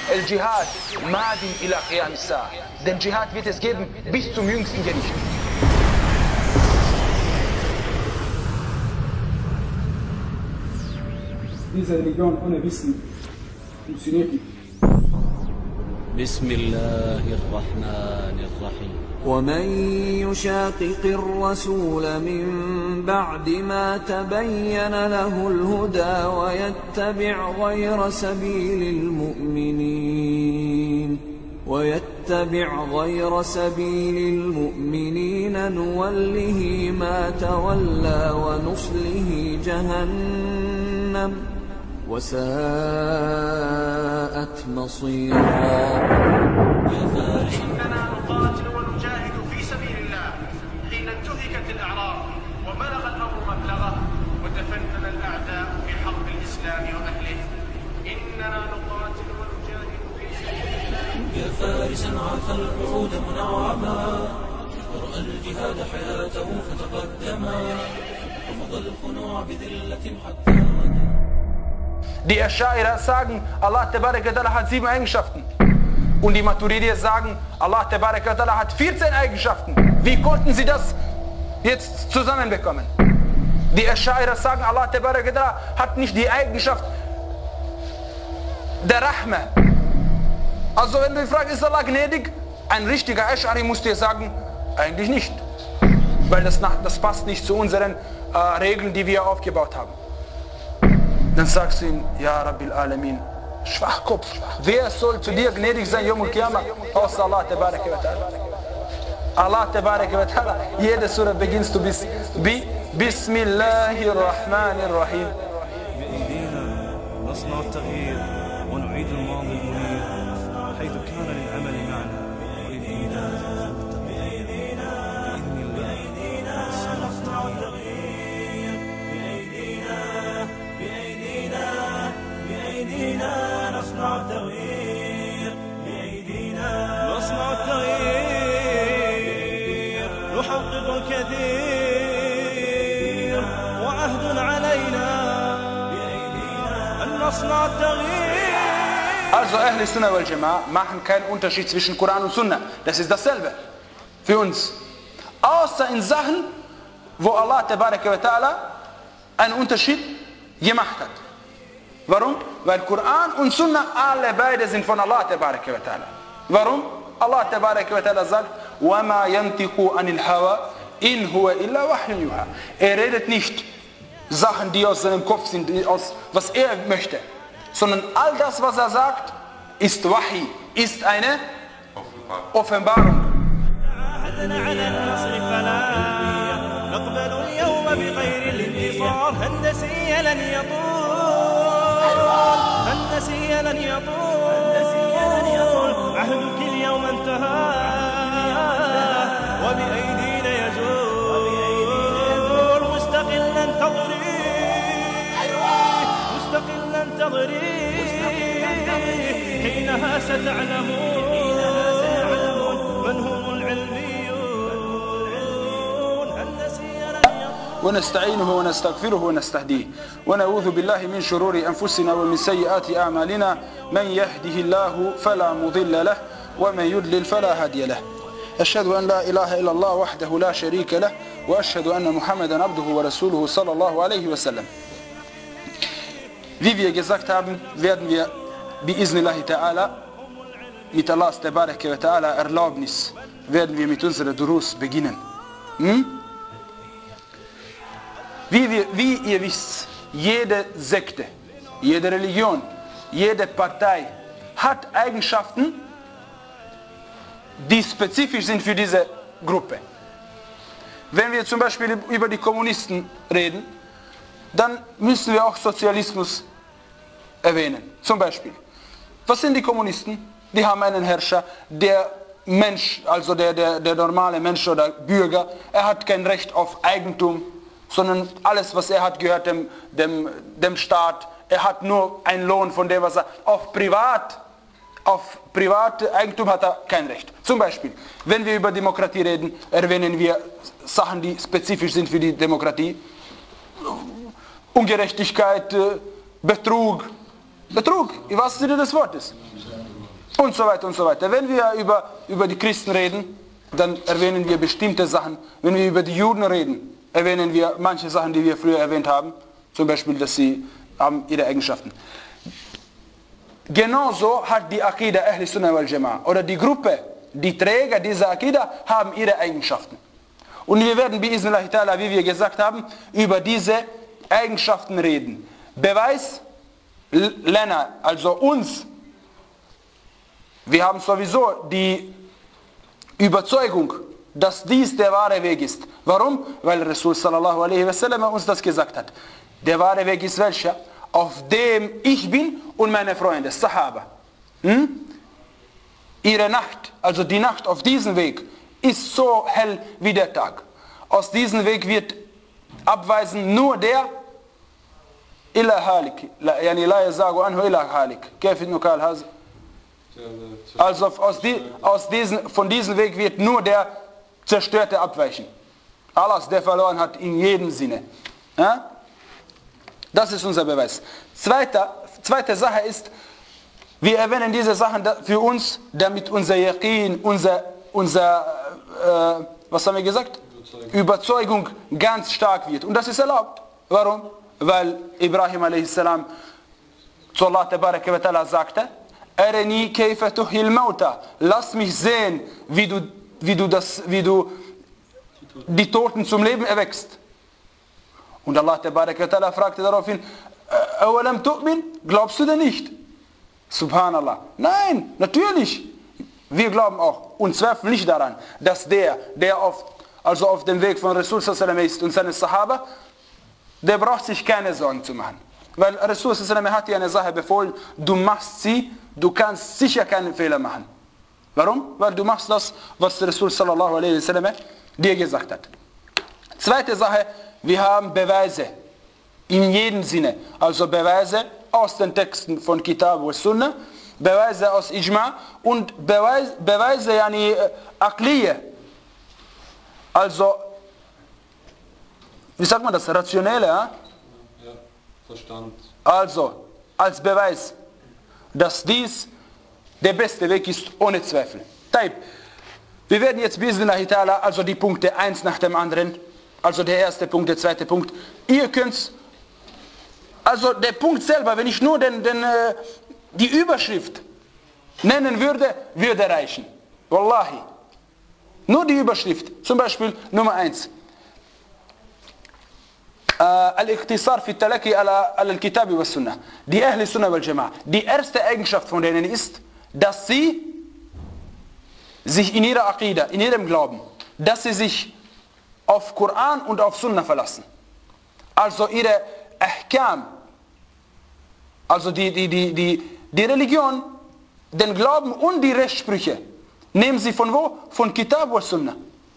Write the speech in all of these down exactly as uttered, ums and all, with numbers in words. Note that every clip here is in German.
El Jihad, Madin ila Qiyam as-Sa'a. Den Dschihad wird es geben bis zum jüngsten Gericht. Diese Religion ohne Wissen funktioniert nicht. بسم الله الرحمن الرحيم ومن يشاقق الرسول من بعد ما تبين له الهدى ويتبع غير سبيل المؤمنين ويتبع غير سبيل المؤمنين نوله ما تولى ونصله جهنم وساءت مصيرا. إننا نقاتل ونجاهد في سبيل الله حين انتهكت الأعراض وبلغ الأمر مبلغه وتفنن الأعداء في حرب الإسلام وأهله. إننا نقاتل ونجاهد في سبيل الله. يا فارسا عاف الوعود منعما ورأى الجهاد حياته فتقدما وفضى الخنوع بذلة حتى Die Asch'aira sagen, Allah Tabarak wa Ta'ala hat sieben Eigenschaften. Und die Maturidiyya sagen, Allah Tabarak wa Ta'ala hat vierzehn Eigenschaften. Wie konnten sie das jetzt zusammenbekommen? Die Asch'aira sagen, Allah Tabarak wa Ta'ala hat nicht die Eigenschaft der Rahma. Also wenn du fragst, ist Allah gnädig? Ein richtiger Asch'ari muss dir sagen, eigentlich nicht. Weil das, das passt nicht zu unseren äh, Regeln, die wir aufgebaut haben. Dann sagst du ihm, Ja Rabbil Alamin, Schwachkopf, wer soll zu dir gnädig sein, Yom al-Qiyamah, außer Allah Tabarak wa Ta'ala. Allah Tabarak wa Ta'ala, jede Surah beginnst du bis, bi, Bismillahirrahmanirrahim. نصنع التغيير ونعيد الماضي المنير حيث كان للعمل معنى بأيدينا بأيدينا بأيدينا نصنع التغيير بأيدينا بأيدينا بأيدينا نصنع التغيير بأيدينا نصنع التغيير نحقق الكثير وعهد علينا Also Ahl Sunnah wal Jama'a machen keinen Unterschied zwischen Koran und Sunnah. Das ist dasselbe für uns. Außer in Sachen, wo Allah Tabarak wa Ta'ala einen Unterschied gemacht hat. Warum? Weil Koran und Sunnah alle beide sind von Allah Tabarak wa Ta'ala. Warum? Allah Tabarak wa Ta'ala sagt, وَمَا يَنْتِقُ عَنِ الْهَوَى إِنْ هُوَ إِلَّا وَحْيٌ يُوحَى. Er redet nicht Sachen, die aus seinem Kopf sind, aus was er möchte, sondern all das, was er sagt, ist Wahi, ist eine Offenbarung. حينها ستعلمون من هم العلميون. ونستعينه ونستغفره ونستهديه ونعوذ بالله من شرور أنفسنا ومن سيئات أعمالنا من يهده الله فلا مضل له ومن يضلل فلا هادي له. أشهد أن لا إله إلا الله وحده لا شريك له وأشهد أن محمدا عبده ورسوله صلى الله عليه وسلم. Wie wir gesagt haben, werden wir bi'iznillahi ta'ala mit Allahs Tabarak wa Ta'ala Erlaubnis werden wir mit unserer Durus beginnen. Hm? Wie, wir, wie ihr wisst, jede Sekte, jede Religion, jede Partei hat Eigenschaften, die spezifisch sind für diese Gruppe. Wenn wir zum Beispiel über die Kommunisten reden, dann müssen wir auch Sozialismus erwähnen. Zum Beispiel, was sind die Kommunisten? Die haben einen Herrscher, der Mensch, also der, der, der normale Mensch oder Bürger, er hat kein Recht auf Eigentum, sondern alles, was er hat, gehört dem, dem, dem Staat. Er hat nur einen Lohn von dem, was er auf Privat, auf private Eigentum hat er kein Recht. Zum Beispiel, wenn wir über Demokratie reden, erwähnen wir Sachen, die spezifisch sind für die Demokratie. Ungerechtigkeit, Betrug. Betrug, im wahrsten Sinne des Wortes. und so weiter und so weiter. Wenn wir über, über die Christen reden, dann erwähnen wir bestimmte Sachen. Wenn wir über die Juden reden, erwähnen wir manche Sachen, die wir früher erwähnt haben. Zum Beispiel, dass sie haben ihre Eigenschaften. Genauso hat die Aqida Ahl Sunnah wal Jama'a oder die Gruppe, die Träger dieser Aqida haben ihre Eigenschaften. Und wir werden, bi'iznillahi ta'ala, wie wir gesagt haben, über diese Eigenschaften reden. Beweis, Lena, also uns, wir haben sowieso die Überzeugung, dass dies der wahre Weg ist. Warum? Weil Rasul sallallahu alaihi wasallam uns das gesagt hat. Der wahre Weg ist welcher? Auf dem ich bin und meine Freunde, Sahaba. Hm? Ihre Nacht, also die Nacht auf diesem Weg, ist so hell wie der Tag. Aus diesem Weg wird abweisen nur der illa halik, yani la yazagu anhu illa halik. Also aus die, aus diesen, von diesem Weg wird nur der Zerstörte abweichen. Alles, der verloren hat in jedem Sinne. Ja? Das ist unser Beweis. Zweite, zweite Sache ist, wir erwähnen diese Sachen für uns, damit unser Yaqin, unser, unser äh, was haben wir gesagt? Überzeugung. Überzeugung ganz stark wird. Und das ist erlaubt. Warum? Weil Ibrahim a s. zu Allah tabaraka wa ta'ala sagte, Arani kayfa tuhil mauta. Lass mich sehen, wie du, wie du, das, wie du die Toten zum Leben erweckst. Und Allah tabaraka wa ta'ala fragte daraufhin, Awalam tu'min? Glaubst du denn nicht? Subhanallah. Nein, natürlich. Wir glauben auch und zweifeln nicht daran, dass der, der auf, also auf dem Weg von Rasul sallallahu alaihi wasallam ist und seine Sahaba, der braucht sich keine Sorgen zu machen. Weil Rasul sallallahu alaihi wasallam hat dir eine Sache befohlen, du machst sie, du kannst sicher keinen Fehler machen. Warum? Weil du machst das, was Rasul sallallahu alaihi wasallam dir gesagt hat. Zweite Sache, wir haben Beweise. In jedem Sinne. Also Beweise aus den Texten von Kitab und Sunnah, Beweise aus Ijma und Beweise, Beweise yani Aqliya. Also, wie sagt man das? Rationelle, ja? Ja, Verstand. Also, als Beweis, dass dies der beste Weg ist, ohne Zweifel. Taib. Wir werden jetzt bi'iznillahi ta'ala, also die Punkte eins nach dem anderen, also der erste Punkt, der zweite Punkt. Ihr könnt, also der Punkt selber, wenn ich nur den, den, die Überschrift nennen würde, würde reichen. Wallahi. Nur die Überschrift. Zum Beispiel Nummer eins. Al-Ikhtisar fi Talaki ala al-Kitabi wa Sunnah. Die Ahl Sunnah wal Jama'a. Die erste Eigenschaft von denen ist, dass sie sich in ihrer Aqida, in ihrem Glauben, dass sie sich auf Koran und auf Sunnah verlassen. Also ihre Ahkam, also die, die, die, die, die Religion, den Glauben und die Rechtssprüche, nehmen sie von wo? Von Kitab und Sunnah.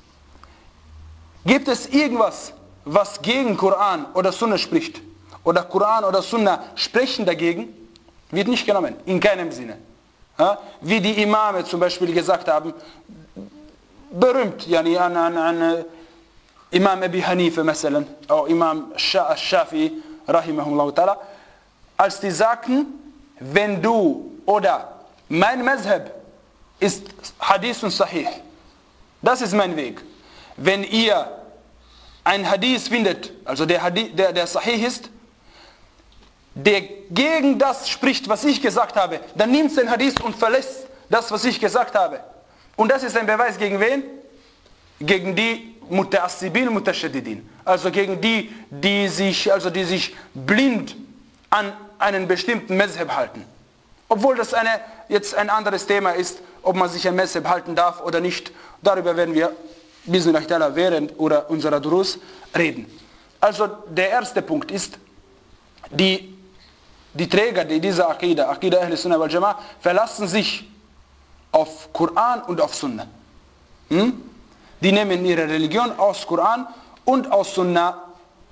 Gibt es irgendwas, was gegen Koran oder Sunnah spricht? Oder Koran oder Sunnah sprechen dagegen? Wird nicht genommen, in keinem Sinne. Ja? Wie die Imame zum Beispiel gesagt haben, berühmt, yani an, an, an Imam Abi Hanifa, مثلا, oder Imam Shafi'i, rahimahullah ta'ala, als die sagten, wenn du oder mein Mazhab ist Hadith und Sahih, das ist mein Weg. Wenn ihr ein Hadith findet, also der, Hadith, der, der Sahih ist, der gegen das spricht, was ich gesagt habe, dann nimmt den Hadith und verlässt das, was ich gesagt habe. Und das ist ein Beweis gegen wen? Gegen die Muta'assibin und Mutashaddidin. Also gegen die, die sich, also die sich blind an einen bestimmten Mazhab halten. Obwohl das eine, jetzt ein anderes Thema ist, ob man sich an Mazhab halten darf oder nicht. Darüber werden wir bi'iznillahi ta'ala während oder unserer Durus reden. Also der erste Punkt ist, die, die Träger dieser Aqida, Aqida Ahl Sunnah wal Jama'a, verlassen sich auf Koran und auf Sunnah. Hm? Die nehmen ihre Religion aus Koran und aus Sunnah.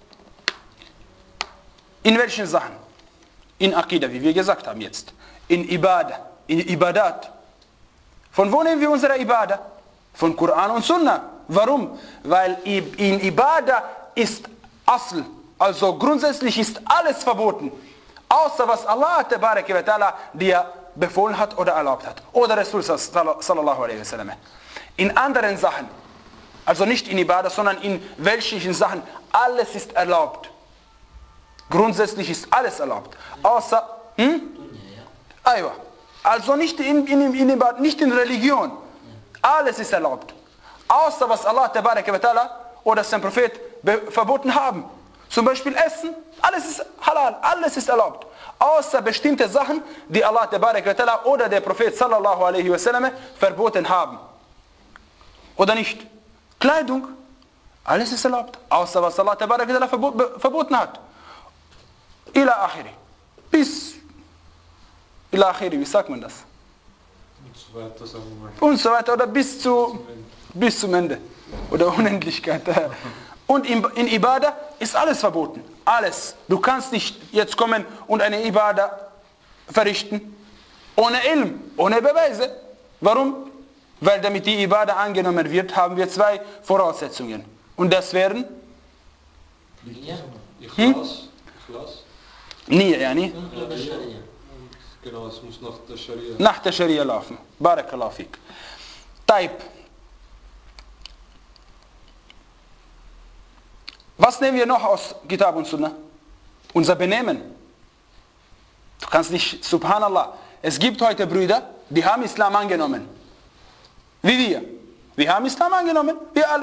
In welchen Sachen? In Aqida, wie wir gesagt haben jetzt. In Ibadah, in Ibadat. Von wo nehmen wir unsere Ibadah? Von Koran und Sunnah. Warum? Weil in Ibadah ist Asl, also grundsätzlich ist alles verboten. Außer was Allah tabaraka wa ta'ala dir befohlen hat oder erlaubt hat. Oder Rasul sallallahu alaihi wasallam. In anderen Sachen, also nicht in Ibadah, sondern in welchen Sachen, alles ist erlaubt. Grundsätzlich ist alles erlaubt. Außer, hm? Aywa. Also nicht in, in, in Ibadah, nicht in Religion. Alles ist erlaubt. Außer was Allah tabaraka wa ta'ala oder sein Prophet verboten haben. Zum Beispiel Essen, alles ist halal, alles ist erlaubt. Außer bestimmte Sachen, die Allah tabaraka wa ta'ala oder der Prophet sallallahu alaihi wasallam verboten haben. Oder nicht? Kleidung, alles ist erlaubt. Außer was Allah tabaraka wa ta'ala verboten hat. Ila akhiri. Bis ila akhiri, wie sagt man das? Und so weiter, sagen wir mal. Und so weiter, oder bis, zu, bis zum Ende. Oder Unendlichkeit. Und in, in Ibadah ist alles verboten. Alles. Du kannst nicht jetzt kommen und eine Ibadah verrichten. Ohne Ilm, ohne Beweise. Warum? Weil damit die Ibadah angenommen wird, haben wir zwei Voraussetzungen. Und das wären? Ikhlas. Ikhlas. Nie, yani. Genau, es muss nach der Scharia. Nach der Scharia laufen. Barakallahu fik. Taib. Was nehmen wir noch aus Kitab und Sunnah? Unser Benehmen. Du kannst nicht, subhanallah, es gibt heute Brüder, die haben Islam angenommen. Wie wir. Wir haben Islam angenommen, wir alle.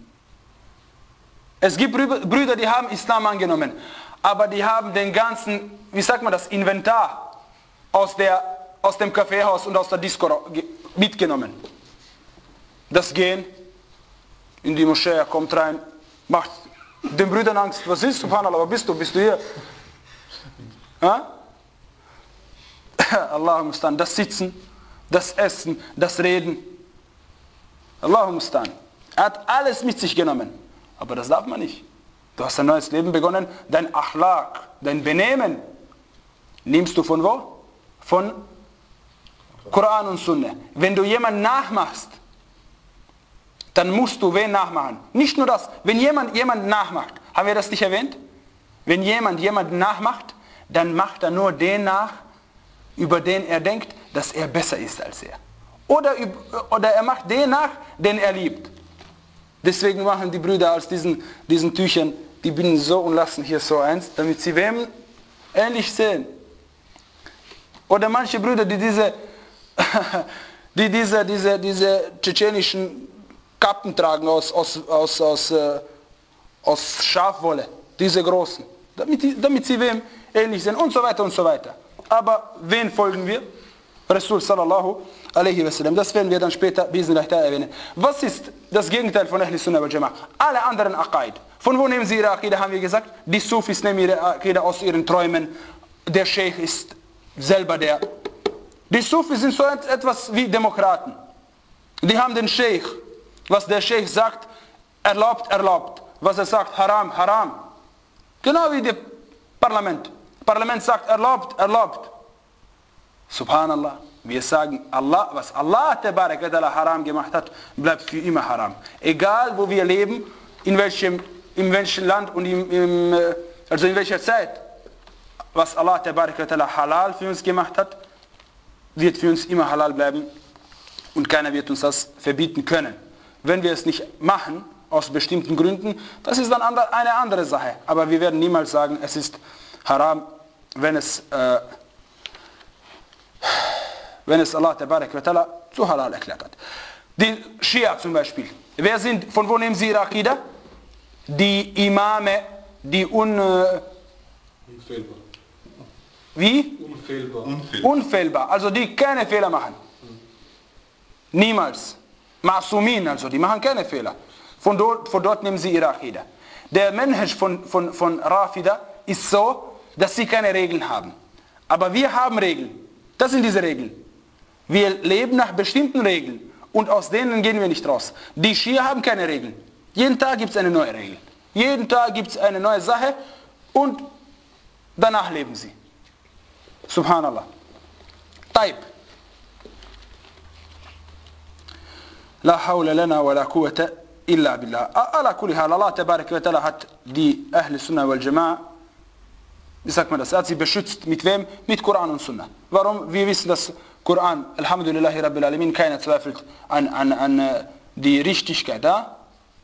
Es gibt Brüder, die haben Islam angenommen, aber die haben den ganzen, wie sagt man das, Inventar aus, der, aus dem Kaffeehaus und aus der Disco mitgenommen. Das Gehen in die Moschee, kommt rein, macht den Brüdern Angst. Was ist, subhanallah, wo bist du? Bist du hier? Ha? Allahumma mustan. Das Sitzen, das Essen, das Reden. Allahumma mustan. Er hat alles mit sich genommen. Aber das darf man nicht. Du hast ein neues Leben begonnen. Dein Achlaq, dein Benehmen nimmst du von wo? Von Koran und Sunnah. Wenn du jemanden nachmachst, dann musst du wen nachmachen. Nicht nur das, wenn jemand jemanden nachmacht, haben wir das nicht erwähnt? Wenn jemand jemanden nachmacht, dann macht er nur den nach, über den er denkt, dass er besser ist als er. Oder, oder er macht den nach, den er liebt. Deswegen machen die Brüder aus diesen, diesen Tüchern, die binden so und lassen hier so eins, damit sie wem ähnlich sehen. Oder manche Brüder, die diese, die diese, diese, diese tschetschenischen Kappen tragen aus, aus, aus, aus, äh, aus Schafwolle, diese großen, damit, die, damit sie wem ähnlich sind und so weiter und so weiter. Aber wen folgen wir? Rasul sallallahu alaihi wasallam. Das werden wir dann später bismillah erwähnen. Was ist das Gegenteil von Ahl Sunnah wal Jama'ah? Alle anderen Aqaid. Von wo nehmen sie ihre Aqida, haben wir gesagt? Die Sufis nehmen ihre Aqida aus ihren Träumen. Der Sheikh ist selber der. Die Sufis sind so etwas wie Demokraten. Die haben den Sheikh. Was der Sheikh sagt, erlaubt, erlaubt. Was er sagt, haram, haram. Genau wie das Parlament. Parlament sagt, erlaubt, erlaubt. Subhanallah. Wir sagen, Allah, was Allah tabarak wa ta'ala haram gemacht hat, bleibt für immer haram. Egal wo wir leben, in welchem, in welchem Land und im, im, also in welcher Zeit, was Allah tabarak wa ta'ala halal für uns gemacht hat, wird für uns immer halal bleiben und keiner wird uns das verbieten können. Wenn wir es nicht machen, aus bestimmten Gründen, das ist dann eine andere Sache. Aber wir werden niemals sagen, es ist haram, wenn es, äh, wenn es Allah tabarak wa ta'ala zu halal erklärt hat. Die Schia zum Beispiel. Wer sind, von wo nehmen sie ihre Aqida? Die Imame, die un... Äh, Unfehlbar. Wie? Unfehlbar. Unfehlbar. Unfehlbar. Also die keine Fehler machen. Niemals. Ma'sumin, also die machen keine Fehler. Von dort, von dort nehmen sie ihre Aqida. Der Mensch von, von, von Rafida ist so, dass sie keine Regeln haben. Aber wir haben Regeln. Das sind diese Regeln. Wir leben nach bestimmten Regeln und aus denen gehen wir nicht raus. Die Schia haben keine Regeln. Jeden Tag gibt es eine neue Regel. Jeden Tag gibt es eine neue Sache und danach leben sie. Subhanallah. Taib. La hawla lana wa la quwwata illa billah. Ala kulli hal, Allah tabarak wa ta'ala hat die Ahl Sunnah wal Jama'ah wie sagt man das, er hat sie beschützt. Mit wem? Mit Koran und Sunna. Warum? Wir wissen, dass Koran, Alhamdulillahi Rabbil Alamin, keiner zweifelt an, an, an die Richtigkeit da,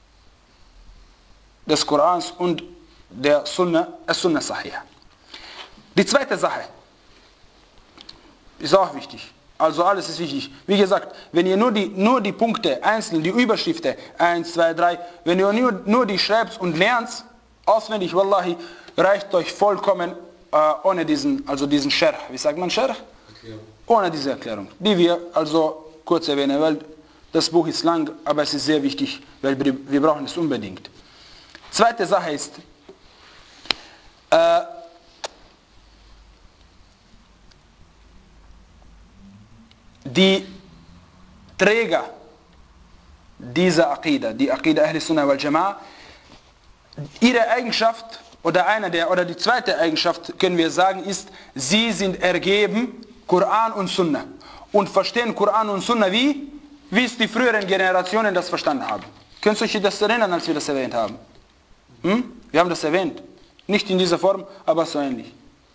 des Korans und der Sunna, As-Sunna Sahih. Die zweite Sache ist auch wichtig. Also alles ist wichtig. Wie gesagt, wenn ihr nur die, nur die Punkte, einzeln, die Überschriften, eins, zwei, drei, wenn ihr nur, nur die schreibt und lernt, auswendig, Wallahi, reicht euch vollkommen äh, ohne diesen, also diesen Scherh. Wie sagt man Scherh? Erklärung. Ohne diese Erklärung. Die wir also kurz erwähnen, weil das Buch ist lang, aber es ist sehr wichtig, weil wir, wir brauchen es unbedingt. Zweite Sache ist, äh, die Träger dieser Aqida, die Aqida Ahl Sunnah wal Jama'a, ihre Eigenschaft oder eine der oder die zweite Eigenschaft können wir sagen ist, sie sind ergeben Koran und Sunna und verstehen Koran und Sunna wie wie es die früheren Generationen das verstanden haben. Könnt ihr euch das erinnern, als wir das erwähnt haben? Hm? Wir haben das erwähnt, nicht in dieser Form, aber so ähnlich.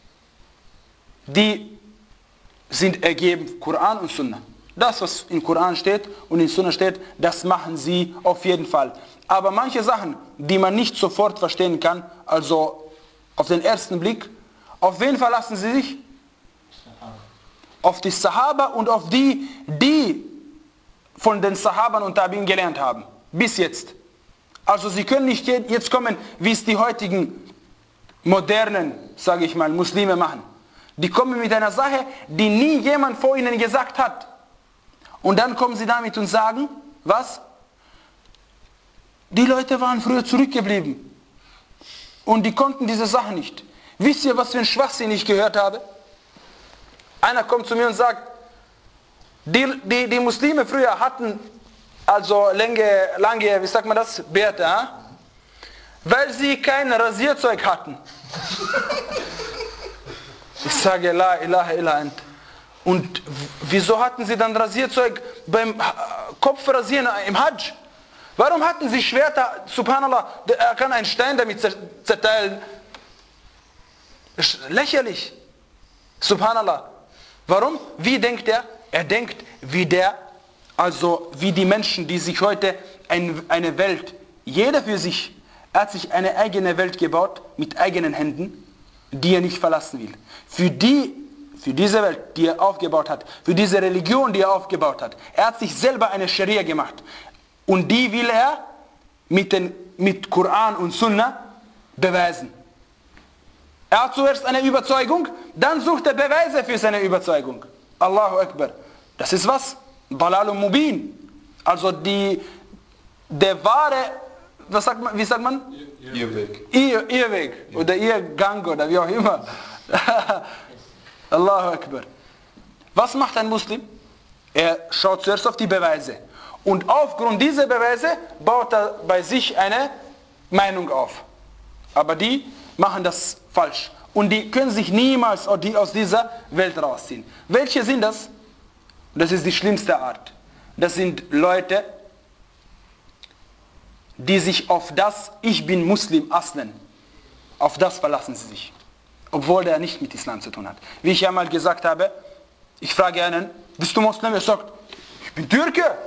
Die sind ergeben Koran und Sunna. Das, was im Koran steht und in Sunna steht, das machen sie auf jeden Fall. Aber manche Sachen, die man nicht sofort verstehen kann, also auf den ersten Blick, auf wen verlassen sie sich? Auf die Sahaba und auf die, die von den Sahabern und Tabi'in gelernt haben. Bis jetzt. Also sie können nicht jetzt kommen, wie es die heutigen modernen, sage ich mal, Muslime machen. Die kommen mit einer Sache, die nie jemand vor ihnen gesagt hat. Und dann kommen sie damit und sagen, was? Die Leute waren früher zurückgeblieben. Und die konnten diese Sache nicht. Wisst ihr, was für ein Schwachsinn ich gehört habe? Einer kommt zu mir und sagt, die, die, die Muslime früher hatten also lange, lange, wie sagt man das, Bärte, äh? Weil sie kein Rasierzeug hatten. Ich sage, la ilaha illa ant. Und wieso hatten sie dann Rasierzeug beim Kopfrasieren im Hajj? Warum hatten sie Schwerter? Subhanallah, er kann einen Stein damit zerteilen. Lächerlich. Subhanallah. Warum? Wie denkt er? Er denkt wie der, also wie die Menschen, die sich heute ein, eine Welt, jeder für sich, er hat sich eine eigene Welt gebaut mit eigenen Händen, die er nicht verlassen will. Für die, für diese Welt, die er aufgebaut hat, für diese Religion, die er aufgebaut hat, er hat sich selber eine Scharia gemacht. Und die will er mit, den, mit Koran und Sunna beweisen. Er hat zuerst eine Überzeugung, dann sucht er Beweise für seine Überzeugung. Allahu Akbar. Das ist was? Dalalun Mubin. Also die, der wahre, was sagt man, wie sagt man? Irrweg. Ihr, Irrweg oder Irrgang oder wie auch immer. Allahu Akbar. Was macht ein Muslim? Er schaut zuerst auf die Beweise. Und aufgrund dieser Beweise baut er bei sich eine Meinung auf. Aber die machen das falsch. Und die können sich niemals aus dieser Welt rausziehen. Welche sind das? Das ist die schlimmste Art. Das sind Leute, die sich auf das, ich bin Muslim, aslen, auf das verlassen sie sich. Obwohl der nicht mit Islam zu tun hat. Wie ich einmal gesagt habe, ich frage einen, bist du Muslim? Er sagt, ich bin Türke.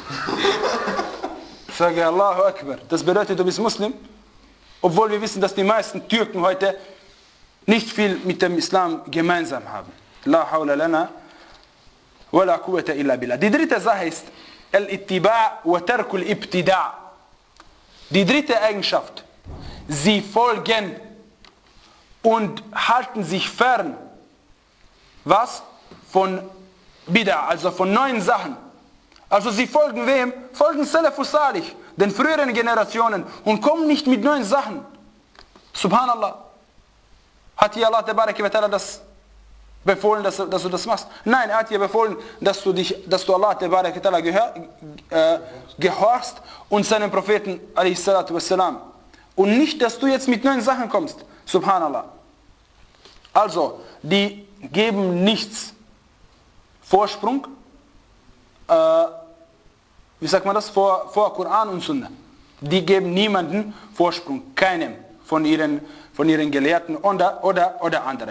Ich sage, Allahu Akbar. Das bedeutet, du bist Muslim? Obwohl wir wissen, dass die meisten Türken heute nicht viel mit dem Islam gemeinsam haben. La hawla lana wa la quwwata illa billah. Die dritte Sache ist al-ittiba' wa tarkul ibtida'. Die dritte Eigenschaft. Sie folgen und halten sich fern. Was? Von Bid'a, also von neuen Sachen. Also sie folgen wem? Folgen Salafus Salih, den früheren Generationen und kommen nicht mit neuen Sachen. Subhanallah. Hat dir Allah Tabaraka wa Ta'ala das befohlen, dass, dass du das machst? Nein, er hat dir befohlen, dass du, dich, dass du Allah Tabaraka wa Ta'ala gehör, äh, gehorchst und seinen Propheten alaihi salatu wassalam. Und nicht, dass du jetzt mit neuen Sachen kommst. Subhanallah. Also, die geben nichts Vorsprung, äh, wie sagt man das, vor, vor Koran und Sunna. Die geben niemanden Vorsprung, keinem von ihren, von ihren Gelehrten oder, oder, oder anderen.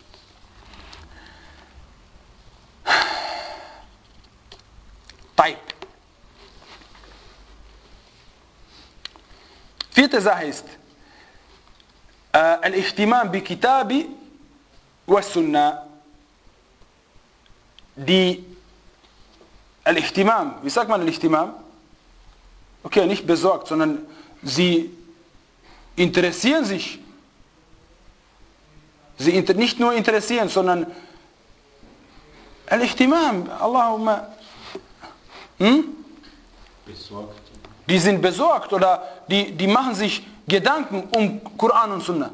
Taib. Vierte Sache ist, äh, Al-Ihtimam bi Kitabi wa Sunnah. Die Al-Ihtimam, wie sagt man Al-Ihtimam? Okay, nicht besorgt, sondern sie interessieren sich. Sie inter nicht nur interessieren, sondern Al-Ihtimam, Allahumma, hm? Besorgt. Die sind besorgt oder die, die machen sich Gedanken um Koran und Sunna.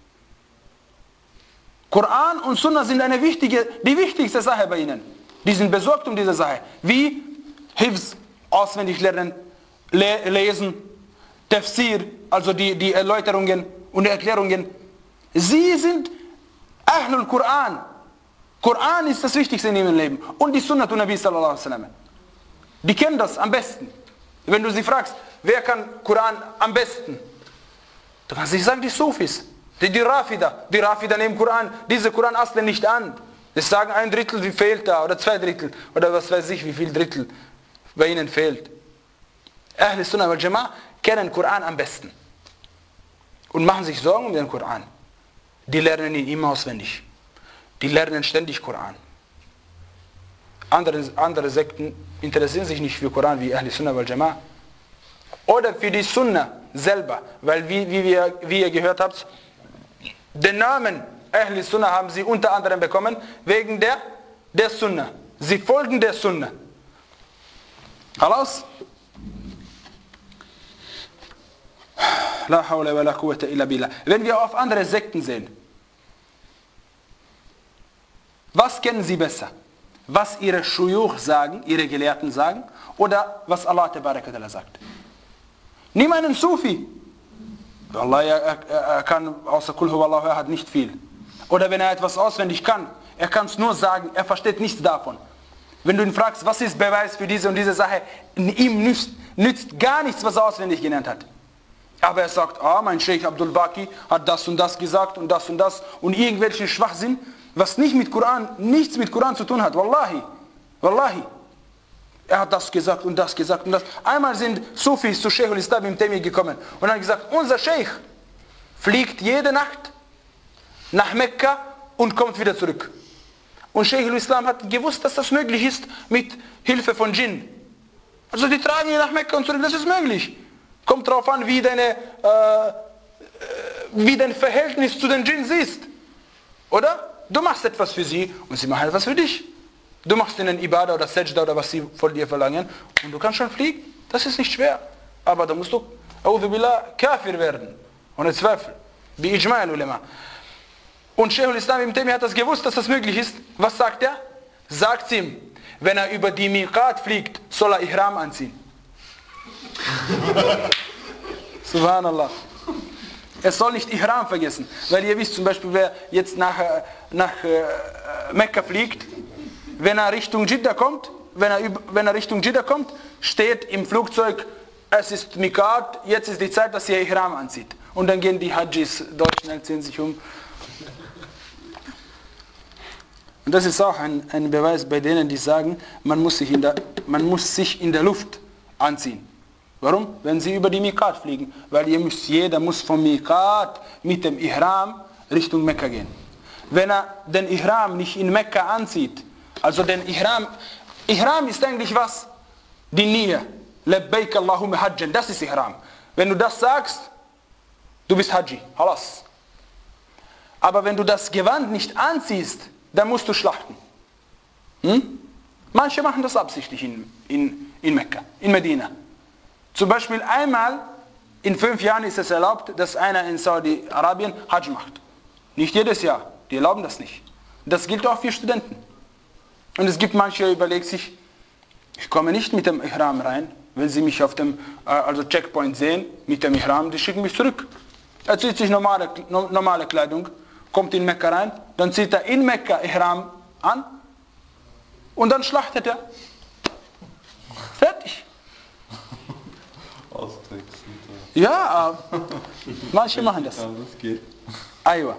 Koran und Sunna sind eine wichtige, die wichtigste Sache bei ihnen. Die sind besorgt um diese Sache. Wie Hifz, auswendig lernen, le lesen, Tafsir, also die, die Erläuterungen und Erklärungen. Sie sind Ahlul Koran. Koran ist das Wichtigste in ihrem Leben. Und die Sunna von Nabi sallallahu alaihi wasallam. Die kennen das am besten. Wenn du sie fragst, wer kann Koran am besten? Du kannst nicht sagen, die Sufis. Die, die Rafida, die Rafida nehmen Koran, diese Koran aslen nicht an. Sie sagen, ein Drittel, wie fehlt da, oder zwei Drittel, oder was weiß ich, wie viel Drittel bei ihnen fehlt. Ahl Sunnah wal Jama'ah kennen Koran am besten. Und machen sich Sorgen um den Koran. Die lernen ihn immer auswendig. Die lernen ständig Koran. Andere, andere Sekten interessieren sich nicht für Koran wie Ahl Sunnah wal Jama'ah. Oder für die Sunna selber, weil wie, wie, wir, wie ihr gehört habt, den Namen Ahl Sunnah haben sie unter anderem bekommen, wegen der, der Sunna. Sie folgen der Sunna. Khalas? La hawla wa la quwwata illa billah. Wenn wir auf andere Sekten sehen, was kennen sie besser? Was ihre Shuyukh sagen, ihre Gelehrten sagen, oder was Allah Tabarak wa Ta'ala sagt? Nimm einen Sufi. Allah, er, er, er kann außer Kul huwa Allahu ahad nicht viel. Oder wenn er etwas auswendig kann, er kann es nur sagen, er versteht nichts davon. Wenn du ihn fragst, was ist Beweis für diese und diese Sache, ihm nützt, nützt gar nichts, was er auswendig gelernt hat. Aber er sagt, ah, mein Sheikh Abdul Baqi hat das und das gesagt und das und das und irgendwelchen Schwachsinn, was nicht mit Koran, nichts mit Koran zu tun hat. Wallahi, Wallahi. Er hat das gesagt und das gesagt und das. Einmal sind Sufis zu Sheikh al-Islam ibn Taymiyyah gekommen und haben gesagt, unser Sheikh fliegt jede Nacht nach Mekka und kommt wieder zurück. Und Sheikh al-Islam hat gewusst, dass das möglich ist mit Hilfe von Djinn. Also die tragen ihn nach Mekka und zurück, das ist möglich. Kommt darauf an, wie, deine, äh, wie dein Verhältnis zu den Djinn siehst. Oder? Du machst etwas für sie und sie machen etwas für dich. Du machst ihnen Ibadah oder Sajda oder was sie von dir verlangen und du kannst schon fliegen. Das ist nicht schwer. Aber da musst du, A'udhu Billah, Kafir werden. Ohne Zweifel. Bi Ijma' al-Ulama. Und Sheikh al-Islam ibn Taymiyyah hat das gewusst, dass das möglich ist. Was sagt er? Sagt ihm, wenn er über die Miqat fliegt, soll er Ihram anziehen. Subhanallah. Er soll nicht Ihram vergessen. Weil ihr wisst zum Beispiel, wer jetzt nach, nach äh, Mekka fliegt, wenn er Richtung Jeddah kommt, wenn er, wenn er Richtung Jeddah kommt, steht im Flugzeug, es ist Miqat, jetzt ist die Zeit, dass er Ihram anzieht. Und dann gehen die Hajjis dort schnell, ziehen sich um. Und das ist auch ein, ein Beweis bei denen, die sagen, man muss, sich in der, man muss sich in der Luft anziehen. Warum? Wenn sie über die Miqat fliegen. Weil ihr müsst, jeder muss vom Miqat mit dem Ihram Richtung Mekka gehen. Wenn er den Ihram nicht in Mekka anzieht, also den Ihram, Ihram ist eigentlich was? Die Nia. Labbaik Allahumma Hajjan, das ist Ihram. Wenn du das sagst, du bist Haji, halas. Aber wenn du das Gewand nicht anziehst, dann musst du schlachten. Hm? Manche machen das absichtlich in, in, in Mekka, in Medina. Zum Beispiel einmal in fünf Jahren ist es erlaubt, dass einer in Saudi-Arabien Hajj macht. Nicht jedes Jahr, die erlauben das nicht. Das gilt auch für Studenten. Und es gibt manche, die überlegen sich, ich komme nicht mit dem Ihram rein, wenn sie mich auf dem also Checkpoint sehen, mit dem Ihram, die schicken mich zurück. Er zieht sich normale, normale Kleidung, kommt in Mekka rein, dann zieht er in Mekka Ihram an und dann schlachtet er. Fertig. austricksen. Ja, äh, manche machen das. Ja, das geht. Aywa.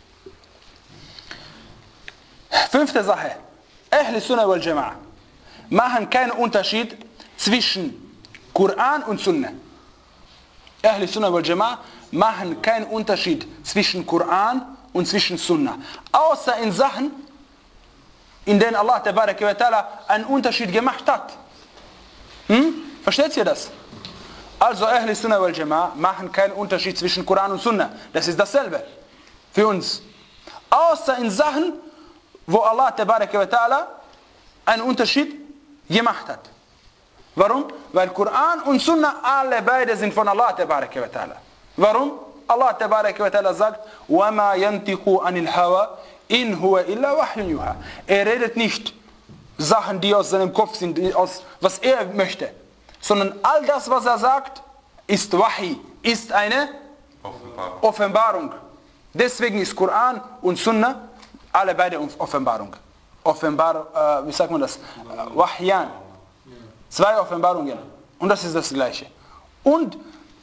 Fünfte Sache. Ahl Sunnah wal Jama'a machen keinen Unterschied zwischen Koran und Sunnah. Ahl Sunnah wal Jama'a machen keinen Unterschied zwischen Koran und zwischen Sunnah. Außer in Sachen, in denen Allah Tabaraka wa Ta'ala einen Unterschied gemacht hat. Hm? Versteht ihr das? Also Ahl Sunnah wal Jama'a machen keinen Unterschied zwischen Koran und Sunnah. Das ist dasselbe für uns. Außer in Sachen, wo Allah Tabaraka wa Ta'ala einen Unterschied gemacht hat. Warum? Weil Koran und Sunnah alle beide sind von Allah Tabaraka wa Ta'ala. Warum? Allah Tabaraka wa Ta'ala sagt, وَمَا يَنْتِقُ عَنِ الْهَوَى إِنْ هُوَ إِلَّا وَحْيٌ يُوحَى. Er redet nicht Sachen, die aus seinem Kopf sind, aus was er möchte, sondern all das, was er sagt, ist Wahi, ist eine Offenbarung. Offenbarung. Deswegen ist Koran und Sunnah alle beide Offenbarung. Offenbar, äh, wie sagt man das? Äh, Wahyan. Zwei Offenbarungen. Und das ist das Gleiche. Und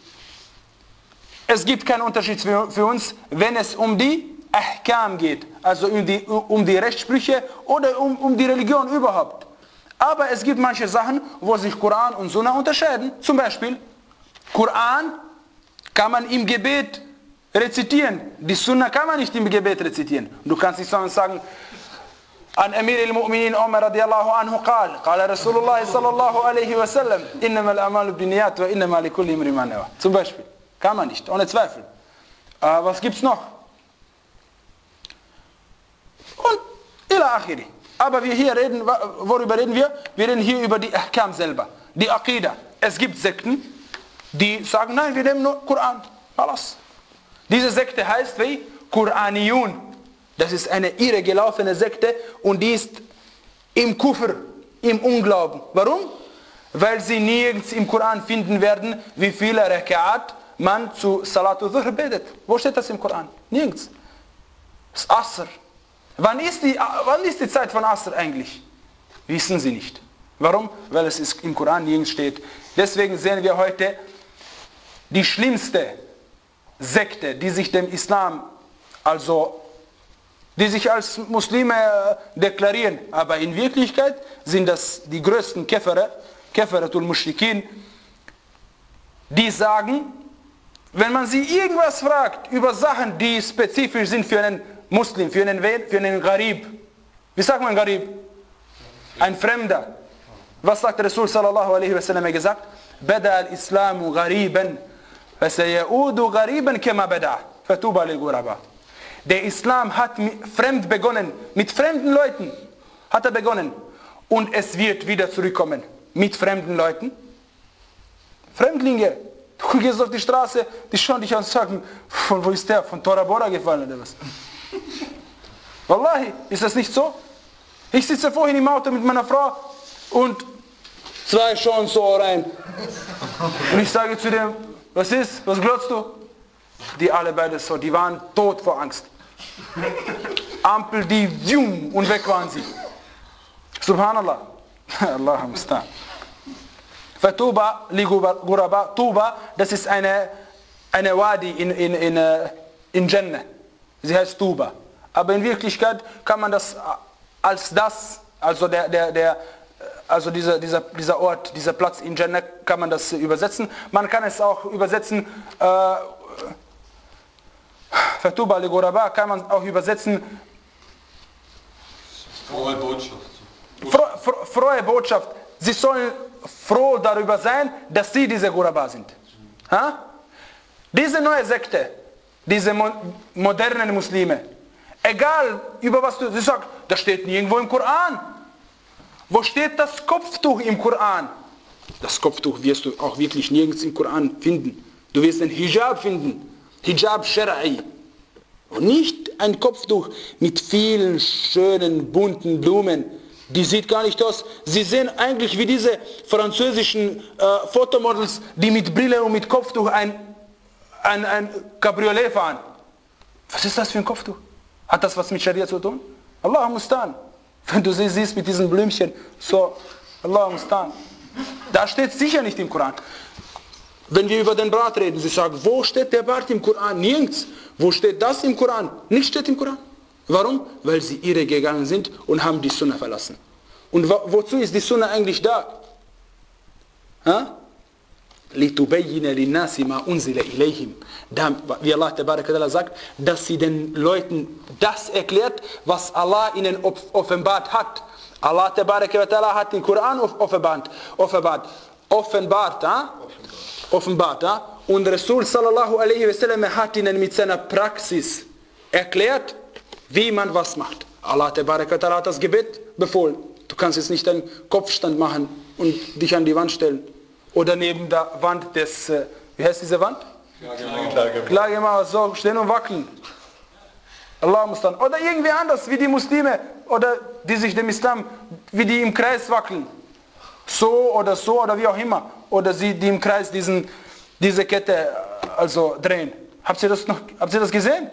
es gibt keinen Unterschied für, für uns, wenn es um die Ahkam geht, also um die, um die Rechtssprüche oder um, um die Religion überhaupt. Aber es gibt manche Sachen, wo sich Koran und Sunnah unterscheiden. Zum Beispiel, Koran kann man im Gebet rezitieren. Die Sunnah kann man nicht im Gebet rezitieren. Du kannst nicht sagen, an Amir al-Mu'minin Umar radiallahu anhu قال قال رسول الله صلى الله عليه وسلم إنما الأعمال بالنيات وإنما لكل امرئ ما نوى. Zum Beispiel. Kann man nicht, ohne Zweifel. Äh, was gibt's noch? Und ila akhiri. Aber wir hier reden, worüber reden wir? Wir reden hier über die Ahkam selber. Die Aqidah. Es gibt Sekten, die sagen, nein, wir nehmen nur Koran. Alles. Diese Sekte heißt wie? Quraniyun. Das ist eine irregelaufene Sekte und die ist im Kufr, im Unglauben. Warum? Weil sie nirgends im Koran finden werden, wie viele Raka'at man zu Salatu Dhuhr betet. Wo steht das im Koran? Nirgends. Das ist Asr. Wann ist, die, wann ist die Zeit von Asr eigentlich? Wissen sie nicht. Warum? Weil es ist im Koran nirgends steht. Deswegen sehen wir heute die schlimmste Sekte, die sich dem Islam, also die sich als Muslime deklarieren, aber in Wirklichkeit sind das die größten Käfere, Käferatul Mushrikin, die sagen, wenn man sie irgendwas fragt über Sachen, die spezifisch sind für einen Muslim, für einen, für einen Gharib. Wie sagt man Gharib? Ein Fremder. Was sagt Rasul sallallahu alaihi wasallam gesagt? Bada al-Islamu ghariban, fasayaudu ghariban kama bada, fatuba lil-ghuraba. Der Islam hat fremd begonnen, mit fremden Leuten hat er begonnen. Und es wird wieder zurückkommen, mit fremden Leuten. Fremdlinge. Du gehst auf die Straße, die schauen dich an und sagen, von wo ist der? Von Tora Bora gefallen oder was? Wallahi, ist das nicht so? Ich sitze vorhin im Auto mit meiner Frau und zwei schauen so rein. Und ich sage zu dem, was ist? Was glotzt du? Die alle beide so, die waren tot vor Angst. Ampel, die wum, und weg waren sie. Subhanallah. Allah mustan. Fatuba li Ghuraba. Tuba, das ist eine, eine Wadi in, in, in, in Jannah. Sie heißt Tuba. Aber in Wirklichkeit kann man das als das, also der, der, der also dieser, dieser, dieser Ort, dieser Platz in Jannah, kann man das übersetzen. Man kann es auch übersetzen, äh, Fatuba li Ghuraba kann man auch übersetzen, Frohe Botschaft. Fro, fro, frohe Botschaft. Sie sollen froh darüber sein, dass sie diese Ghuraba sind. Ha? Diese neue Sekte, diese mo modernen Muslime, egal über was du, sie sagen, das steht nirgendwo im Koran. Wo steht das Kopftuch im Koran? Das Kopftuch wirst du auch wirklich nirgends im Koran finden. Du wirst ein Hijab finden. Hijab Shar'i. Und nicht ein Kopftuch mit vielen schönen, bunten Blumen. Die sieht gar nicht aus. Sie sehen eigentlich wie diese französischen äh, Fotomodels, die mit Brille und mit Kopftuch ein, ein, ein Cabriolet fahren. Was ist das für ein Kopftuch? Hat das was mit Scharia zu tun? Allah mustan. Wenn du sie siehst mit diesen Blümchen, so, Allah mustan. Da steht sicher nicht im Koran. wenn wir über den Bart reden, sie sagen, wo steht der Bart im Koran? Nirgends. Wo steht das im Koran? Nicht steht im Koran. Warum? Weil sie irre gegangen sind und haben die Sunna verlassen. Und wo, wozu ist die Sunna eigentlich da? Ha? لِتُبَيِّنَ لِلنَّاسِ مَا أُنزِلَ إِلَيْهِمْ. Da, wie Allah tabarak wa ta'ala sagt, dass sie den Leuten das erklärt, was Allah ihnen offenbart hat. Allah tabarak wa ta'ala hat den Koran offenbart. Offenbart. Offenbart. Ha? Offenbart. Ha? Und Rasul sallallahu alaihi wasallam hat ihnen mit seiner Praxis erklärt, wie man was macht. Allah tabarak wa ta'ala hat das Gebet befohlen. Du kannst jetzt nicht einen Kopfstand machen und dich an die Wand stellen. Oder neben der Wand des, äh, wie heißt diese Wand? Klagemauer. Klagemauer, so stehen und wackeln. Allah muss dann. Oder irgendwie anders, wie die Muslime, oder die sich dem Islam, wie die im Kreis wackeln. So oder so oder wie auch immer. Oder sie, die im Kreis diesen, diese Kette also drehen. Habt ihr das noch, habt ihr das gesehen?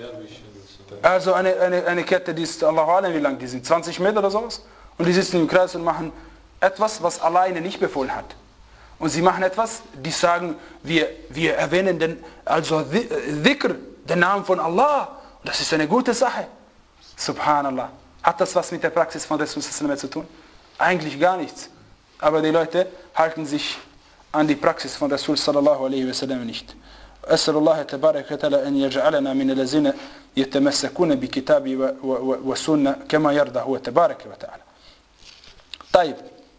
Also eine, eine, eine Kette, die ist, Allahu Alam, wie lang die sind? zwanzig Meter oder sowas? Und die sitzen im Kreis und machen etwas, was Allah ihnen nicht befohlen hat. Und sie machen etwas, die sagen, wir, wir erwähnen den, also Dhikr, den Namen von Allah. Und das ist eine gute Sache. Subhanallah. Hat das was mit der Praxis von Rasul zu tun? Eigentlich gar nichts. Aber die Leute halten sich an die Praxis von Rasul sallallahu alaihi wasallam nicht. أسأل الله تبارك وتعالى أن يجعلنا من الذين يتمسكون بكتابه وسنة كما يرضى هو تبارك وتعالى. طيب.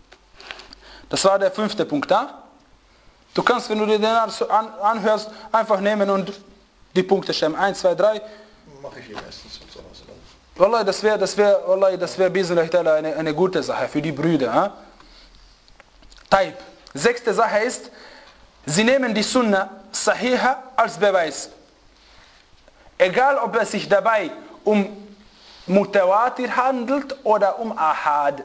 Das war der fünfte Punkt da. Du kannst, wenn du dir den anhörst, einfach nehmen und die Punkte schreiben. Eins, zwei, drei. Mache ich meistens zu Hause. Wallahi, das wäre das wär, Wallahi, das wär eine, eine gute Sache für die Brüder. Ha? Taib. Sechste Sache ist, sie nehmen die Sunna Sahiha als Beweis. Egal, ob es sich dabei um Mutawatir handelt oder um Ahad.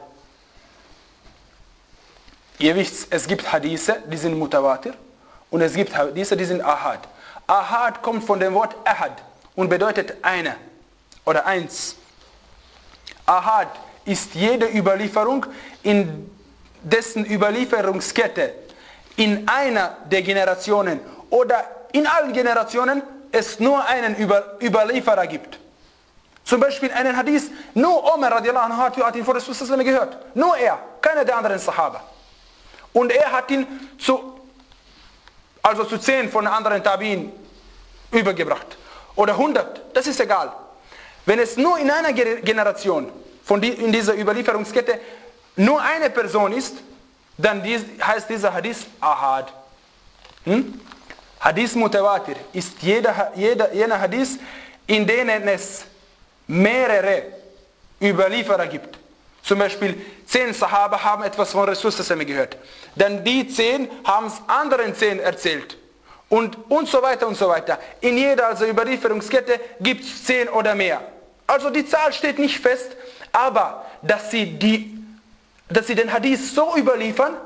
Ihr wisst, es gibt Hadithe, die sind Mutawatir, und es gibt Hadithe, die sind Ahad. Ahad kommt von dem Wort Ahad und bedeutet eine oder eins. Ahad ist jede Überlieferung, in dessen Überlieferungskette in einer der Generationen oder in allen Generationen es nur einen Über Überlieferer gibt. Zum Beispiel einen Hadith, nur Umar radiallahu anhu hat ihn vor Rasul gehört. Nur er, keiner der anderen Sahaba. Und er hat ihn zu, also zu zehn von anderen Tabi'in übergebracht. Oder hundert, das ist egal. Wenn es nur in einer Generation, von die, in dieser Überlieferungskette, nur eine Person ist, dann dies, heißt dieser Hadith Ahad. Hm? Hadith Mutawatir ist jeder, jeder, jener Hadith, in denen es mehrere Überlieferer gibt. Zum Beispiel zehn Sahaba haben etwas von Rasul gehört. Dann die zehn haben es anderen zehn erzählt. Und, und so weiter und so weiter. In jeder also Überlieferungskette gibt es zehn oder mehr. Also die Zahl steht nicht fest, aber dass sie, die, dass sie den Hadith so überliefern,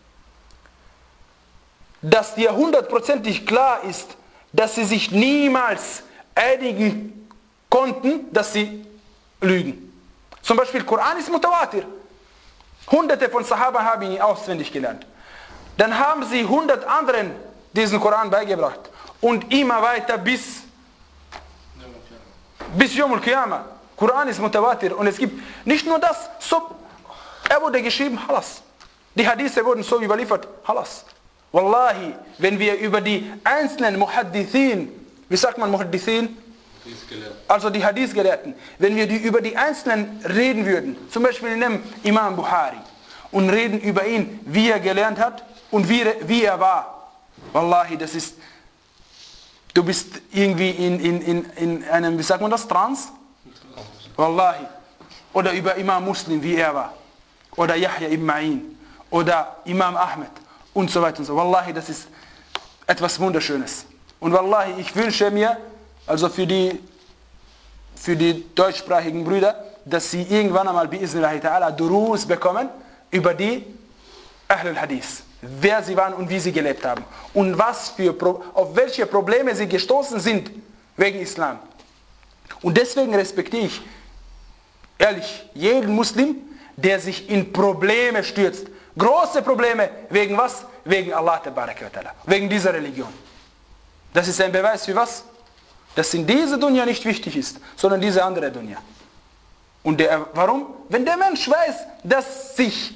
dass dir hundertprozentig klar ist, dass sie sich niemals einigen konnten, dass sie lügen. Zum Beispiel Koran ist Mutawatir. Hunderte von Sahaba haben ihn auswendig gelernt. Dann haben sie hundert anderen diesen Koran beigebracht. Und immer weiter bis bis Yom al-Qiyamah. Koran ist Mutawatir. Und es gibt nicht nur das, so, er wurde geschrieben, halas. Die Hadithe wurden so überliefert, halas. Wallahi, wenn wir über die einzelnen Muhaddithin, wie sagt man Muhaddithin? Also die Hadith-Gelehrten, wenn wir die, über die Einzelnen reden würden, zum Beispiel nehmen Imam Bukhari und reden über ihn, wie er gelernt hat und wie, wie er war. Wallahi, das ist, du bist irgendwie in, in, in, in einem, wie sagt man das, Trance? Wallahi. Oder über Imam Muslim, wie er war. Oder Yahya ibn Ma'in. Oder Imam Ahmed. Und so weiter und so. Wallahi, das ist etwas Wunderschönes. Und Wallahi, ich wünsche mir, also für die, für die deutschsprachigen Brüder, dass sie irgendwann einmal bi'iznillahi ta'ala Durus bekommen über die Ahl al-Hadith. Wer sie waren und wie sie gelebt haben. Und was für, auf welche Probleme sie gestoßen sind wegen Islam. Und deswegen respektiere ich, ehrlich, jeden Muslim, der sich in Probleme stürzt, Große Probleme. Wegen was? Wegen Allah Tabaraka wa Ta'ala. Wegen dieser Religion. Das ist ein Beweis für was? Dass in diese Dunya nicht wichtig ist, sondern diese andere Dunya. Und der, warum? Wenn der Mensch weiß, dass sich,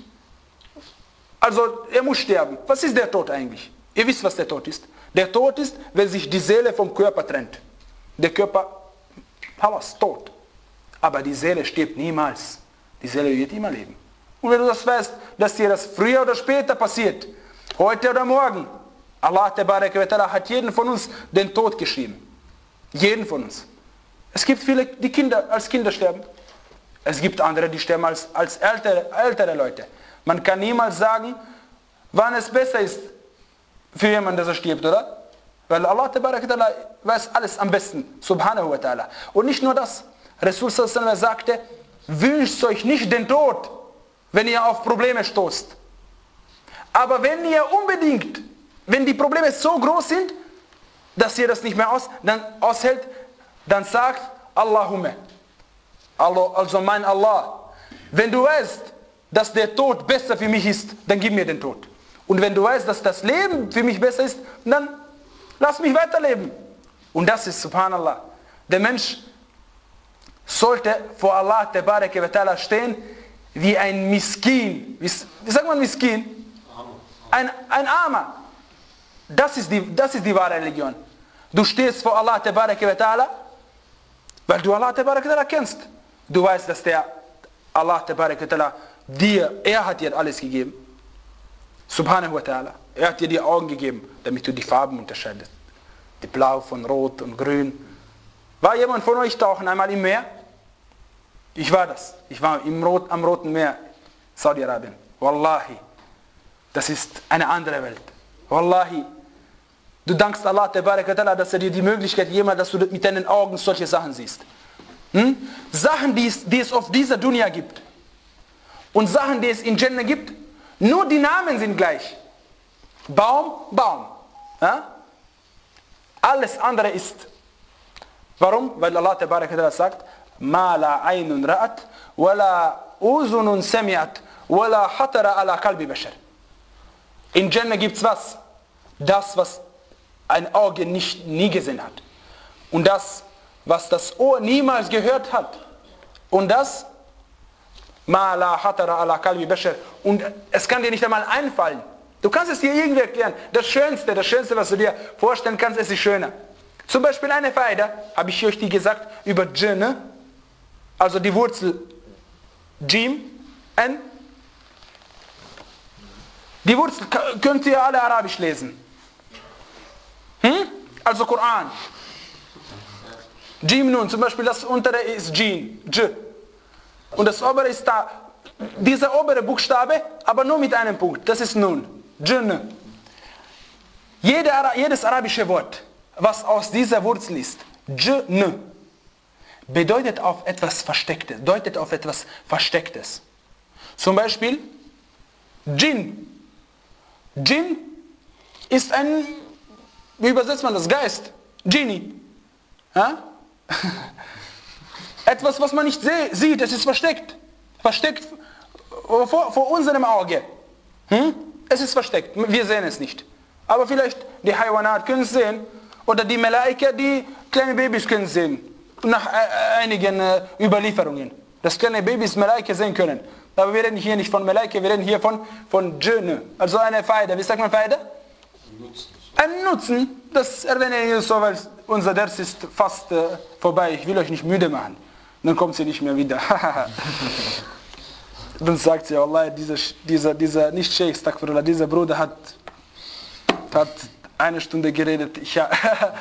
also er muss sterben. Was ist der Tod eigentlich? Ihr wisst, was der Tod ist. Der Tod ist, wenn sich die Seele vom Körper trennt. Der Körper, Halas, tot. Aber die Seele stirbt niemals. Die Seele wird immer leben. Und wenn du das weißt, dass dir das früher oder später passiert, heute oder morgen, Allah Tabaraka wa Ta'ala hat jeden von uns den Tod geschrieben. Jeden von uns. Es gibt viele, die Kinder als Kinder sterben. Es gibt andere, die sterben als, als ältere, ältere Leute. Man kann niemals sagen, wann es besser ist für jemanden, dass er stirbt, oder? Weil Allah Tabaraka wa Ta'ala weiß alles am besten, subhanahu wa ta'ala. Und nicht nur das. Rasul sallallahu alaihi wasallam sagte, wünscht euch nicht den Tod, wenn ihr auf Probleme stoßt. Aber wenn ihr unbedingt, wenn die Probleme so groß sind, dass ihr das nicht mehr aus, dann aushält, dann sagt Allahumma. Also mein Allah, wenn du weißt, dass der Tod besser für mich ist, dann gib mir den Tod. Und wenn du weißt, dass das Leben für mich besser ist, dann lass mich weiterleben. Und das ist, subhanallah, der Mensch sollte vor Allah Tabaraka wa Ta'ala stehen wie ein Miskin. Wie, wie sagt man Miskin? Ein, ein Armer. Das ist, die, das ist die wahre Religion. Du stehst vor Allah Tabaraka wa Ta'ala, weil du Allah Tabaraka wa Ta'ala kennst. Du weißt, dass der Allah Tabaraka wa Ta'ala dir, er hat dir alles gegeben. Subhanahu wa Ta'ala. Er hat dir die Augen gegeben, damit du die Farben unterscheidest. Die Blau von Rot und Grün. War jemand von euch tauchen einmal im Meer? Ich war das. Ich war im Rot, am Roten Meer, Saudi-Arabien. Wallahi. Das ist eine andere Welt. Wallahi. Du dankst Allah Tabaraka wa Ta'ala, dass er dir die Möglichkeit gegeben hat, dass du mit deinen Augen solche Sachen siehst. Hm? Sachen, die es, die es auf dieser Dunya gibt. Und Sachen, die es in Jannah gibt, nur die Namen sind gleich. Baum, Baum. Ja? Alles andere ist. Warum? Weil Allah Tabaraka wa Ta'ala sagt, Ma la aynun ra'at, wa la uzunun sami'at, wa la hatara ala qalbi bashar. In Jannah gibt es was? Das, was ein Auge nicht, nie gesehen hat. Und das, was das Ohr niemals gehört hat. Und das, Ma la hatara ala qalbi bashar. Und es kann dir nicht einmal einfallen. Du kannst es dir irgendwie erklären. Das Schönste, das Schönste, was du dir vorstellen kannst, ist schöner. Zum Beispiel eine Faida, habe ich euch die gesagt, über Djinn, also die Wurzel Jim, N. Die Wurzel könnt ihr alle Arabisch lesen. Hm? Also Koran. Jim Nun, zum Beispiel das untere ist Jin, J. Und das obere ist da. Dieser obere Buchstabe, aber nur mit einem Punkt. Das ist Nun. Jinn. Jede, jedes arabische Wort, was aus dieser Wurzel ist, Jinn, bedeutet auf etwas Verstecktes, deutet auf etwas Verstecktes. Zum Beispiel Jinn. Jinn ist ein, wie übersetzt man das? Geist. Jinni. Ja? Etwas, was man nicht sieht, es ist versteckt. Versteckt vor, vor unserem Auge. Hm? Es ist versteckt, wir sehen es nicht. Aber vielleicht die Haywanat können es sehen. Oder die Malaika, die kleine Babys können es sehen. Nach einigen äh, Überlieferungen. Dass kleine Babys Malaika sehen können. Aber wir reden hier nicht von Malaika, wir reden hier von, von Djinn. Also eine Faida. Wie sagt man Faida? Ein Nutzen. Das erwähne ich so, weil unser Ders ist fast äh, vorbei. Ich will euch nicht müde machen. Dann kommt sie nicht mehr wieder. Dann sagt sie, Allah, dieser, dieser, dieser nicht Sheikh, Astaghfirullah, dieser Bruder hat, hat eine Stunde geredet. Ich, ja.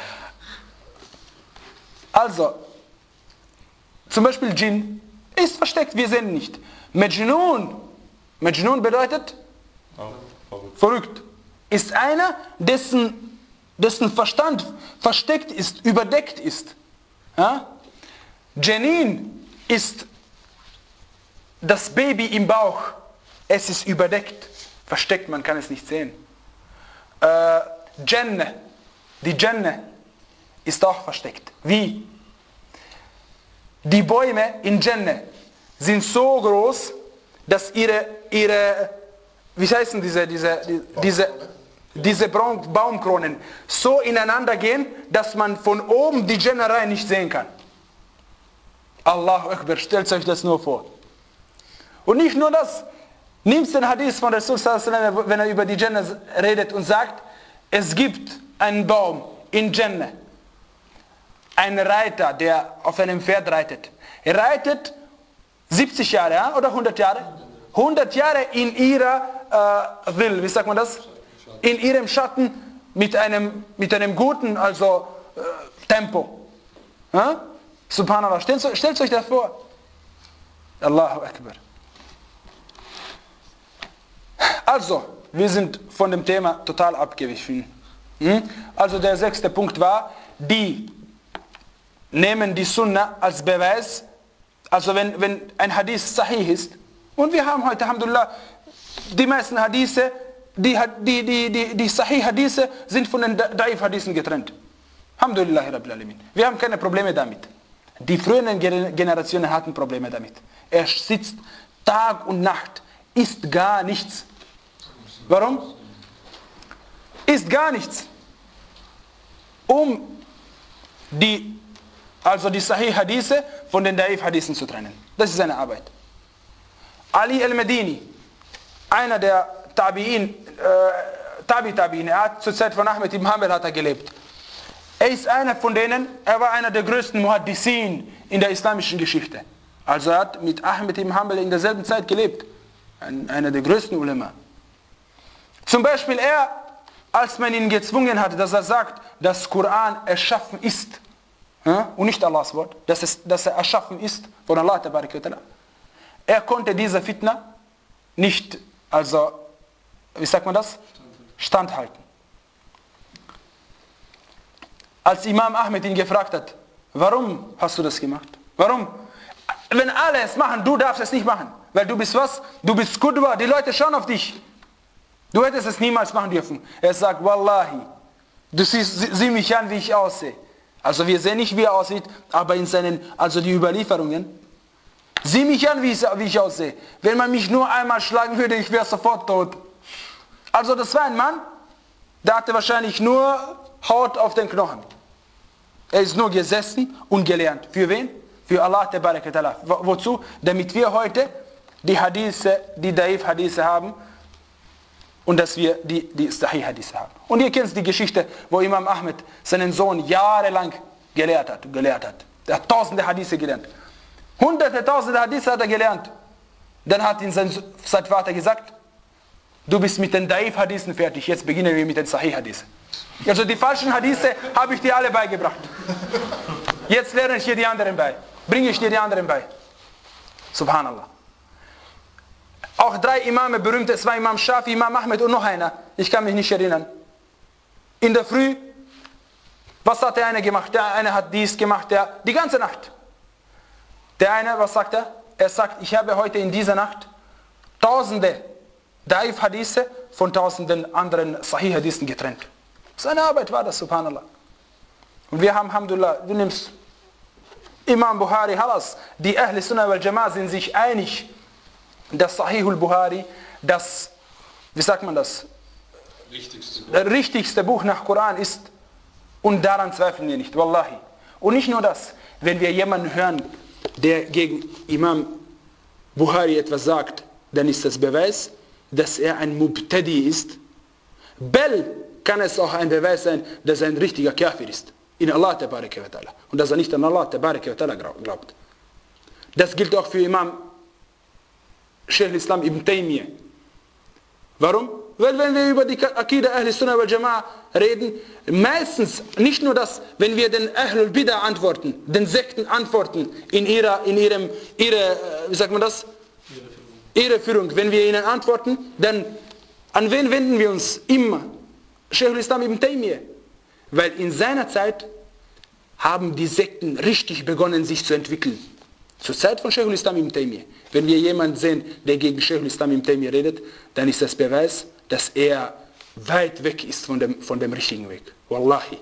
Also, zum Beispiel Jinn ist versteckt, wir sehen ihn nicht. Majnun, Majnun bedeutet oh, verrückt. Ist einer, dessen, dessen Verstand versteckt ist, überdeckt ist. Ja? Janin ist das Baby im Bauch. Es ist überdeckt, versteckt, man kann es nicht sehen. Äh, Jannah, die Jannah ist auch versteckt. Wie? Die Bäume in Jannah sind so groß, dass ihre, ihre wie heißen diese, diese, die, diese, diese Baum, Baumkronen, so ineinander gehen, dass man von oben die Jannah nicht sehen kann. Allahu Akbar, stellt euch das nur vor. Und nicht nur das, nimmst den Hadith von Rasul sallallahu alaihi wasallam, wenn er über die Jannah redet und sagt, es gibt einen Baum in Jannah, einen Reiter, der auf einem Pferd reitet. Er reitet siebzig Jahre, ja? Oder hundert Jahre? hundert Jahre in ihrer äh, Will, wie sagt man das? In ihrem Schatten mit einem, mit einem guten, also äh, Tempo. Ja? Subhanallah, stellt, stellt euch das vor. Allahu Akbar. Also, wir sind von dem Thema total abgewichen. Hm? Also der sechste Punkt war, die nehmen die Sunna als Beweis, also wenn, wenn ein Hadith sahih ist, und wir haben heute, alhamdulillah, die meisten Hadithe, die, die, die, die, die sahih Hadithe sind von den Daif Hadithen getrennt. Alhamdulillah, Rabbil Alamin. Wir haben keine Probleme damit. Die früheren Generationen hatten Probleme damit. Er sitzt Tag und Nacht, isst gar nichts. Warum? Isst gar nichts. Um die, also die Sahih Hadithe von den Daif Hadithen zu trennen. Das ist seine Arbeit. Ali al-Madini, einer der Tabi'in, äh, Tabi-Tabi'in, er hat zur Zeit von Ahmed ibn Hanbal hat er gelebt. Er ist einer von denen, er war einer der größten Muhaddisin in der islamischen Geschichte. Also er hat mit Ahmed ibn Hanbal in derselben Zeit gelebt. Ein, einer der größten Ulema. Zum Beispiel er, als man ihn gezwungen hat, dass er sagt, dass Koran erschaffen ist, ja, und nicht Allahs Wort, dass, es, dass er erschaffen ist von Allah tabarak wa ta'ala. Er konnte diese Fitna nicht, also, wie sagt man das? Standhalten. Als Imam Ahmed ihn gefragt hat, warum hast du das gemacht? Warum? Wenn alle es machen, du darfst es nicht machen. Weil du bist was? Du bist Qudwa, die Leute schauen auf dich. Du hättest es niemals machen dürfen. Er sagt, Wallahi, du siehst, sieh mich an, wie ich aussehe. Also wir sehen nicht, wie er aussieht, aber in seinen, also die Überlieferungen, sieh mich an, wie ich, wie ich aussehe. Wenn man mich nur einmal schlagen würde, ich wäre sofort tot. Also das war ein Mann, der hatte wahrscheinlich nur Haut auf den Knochen. Er ist nur gesessen und gelernt. Für wen? Für Allah tabarak wa ta'ala. Wozu? Damit wir heute die Hadithe, die Daif Hadithe haben und dass wir die, die Sahih Hadithe haben. Und ihr kennt die Geschichte, wo Imam Ahmed seinen Sohn jahrelang gelehrt hat. Gelehrt hat. Er hat tausende Hadithe gelernt. Hunderte, tausende Hadithe hat er gelernt. Dann hat ihm sein, sein Vater gesagt, du bist mit den Daif Hadithen fertig, jetzt beginnen wir mit den Sahih Hadithe. Also die falschen Hadithe habe ich dir alle beigebracht. Jetzt lerne ich dir die anderen bei. Bringe ich dir die anderen bei. Subhanallah. Auch drei Imame berühmte, es war Imam Shafi, Imam Ahmed und noch einer. Ich kann mich nicht erinnern. In der Früh, was hat der eine gemacht? Der eine hat dies gemacht, der, die ganze Nacht. Der eine, was sagt er? Er sagt, ich habe heute in dieser Nacht tausende Daif Hadithe von tausenden anderen Sahih Hadithen getrennt. Seine Arbeit war das, subhanallah. Und wir haben, alhamdulillah, du nimmst Imam Bukhari, Halas, die Ahl Sunnah wal Jama'ah sind sich einig, dass Sahihul Bukhari, das, wie sagt man das? Richtigste Buch. Das richtigste Buch nach Koran ist. Und daran zweifeln wir nicht, wallahi. Und nicht nur das, wenn wir jemanden hören, der gegen Imam Bukhari etwas sagt, dann ist das Beweis, dass er ein Mubtadi ist. Bell kann es auch ein Beweis sein, dass er ein richtiger Kafir ist. In Allah tabarak wa ta'ala. Und dass er nicht an Allah tabarak wa ta'ala glaubt. Das gilt auch für Imam Shaykh al-Islam ibn Taymiyyah. Warum? Weil wenn wir über die Akida Ahl Sunnah wal Jama'ah reden, meistens, nicht nur das, wenn wir den Ahlul Bid'ah antworten, den Sekten antworten, in ihrer, in ihrem, ihre, wie sagt man das? Ihre Führung. Wenn wir ihnen antworten, dann an wen wenden wir uns immer? Shaykh al-Islam ibn Taymiyyah. Weil in seiner Zeit haben die Sekten richtig begonnen, sich zu entwickeln. Zur Zeit von Shaykh al-Islam ibn Taymiyyah. Wenn wir jemanden sehen, der gegen Shaykh al-Islam ibn Taymiyyah redet, dann ist das Beweis, dass er weit weg ist von dem, von dem richtigen Weg. Wallahi.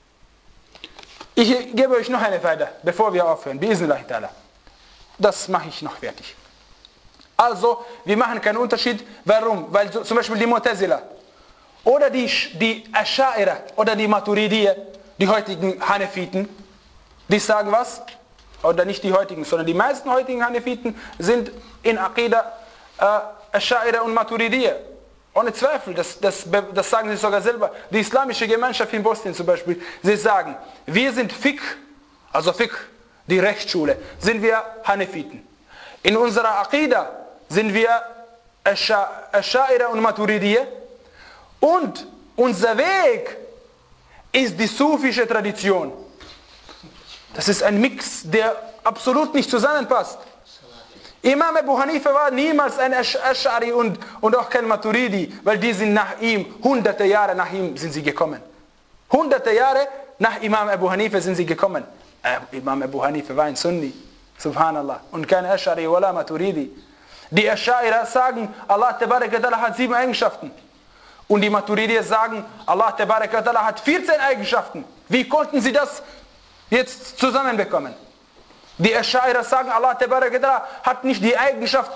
Ich gebe euch noch eine Faida, bevor wir aufhören. Bi'iznillahi ta'ala. Das mache ich noch fertig. Also, wir machen keinen Unterschied. Warum? Weil so, zum Beispiel die Mu'tazila oder die, die Ascha'ira oder die Maturidiyya, die heutigen Hanefiten, die sagen was? Oder nicht die heutigen, sondern die meisten heutigen Hanefiten sind in Aqidah äh, Ascha'ira und Maturidiyya. Ohne Zweifel, das, das, das sagen sie sogar selber. Die islamische Gemeinschaft in Bosnien zum Beispiel, sie sagen, wir sind Fiqh, also Fiqh, die Rechtsschule, sind wir Hanefiten. In unserer Aqidah sind wir Ascha'ira und Maturidiyya. Und unser Weg ist die sufische Tradition. Das ist ein Mix, der absolut nicht zusammenpasst. Imam Abu Hanifa war niemals ein Asch'ari und, und auch kein Maturidi, weil die sind nach ihm, hunderte Jahre nach ihm sind sie gekommen. Hunderte Jahre nach Imam Abu Hanifa sind sie gekommen. Äh, Imam Abu Hanifa war ein Sunni, subhanallah, und kein Asch'ari oder Maturidi. Die Asch'aira sagen, Allah Tabarak wa Ta'ala hat sieben Eigenschaften. Und die Maturidiyya sagen, Allah Tabarak wa Ta'ala hat vierzehn Eigenschaften. Wie konnten sie das jetzt zusammenbekommen? Die Asch'aira sagen, Allah Tabarak wa Ta'ala hat nicht die Eigenschaft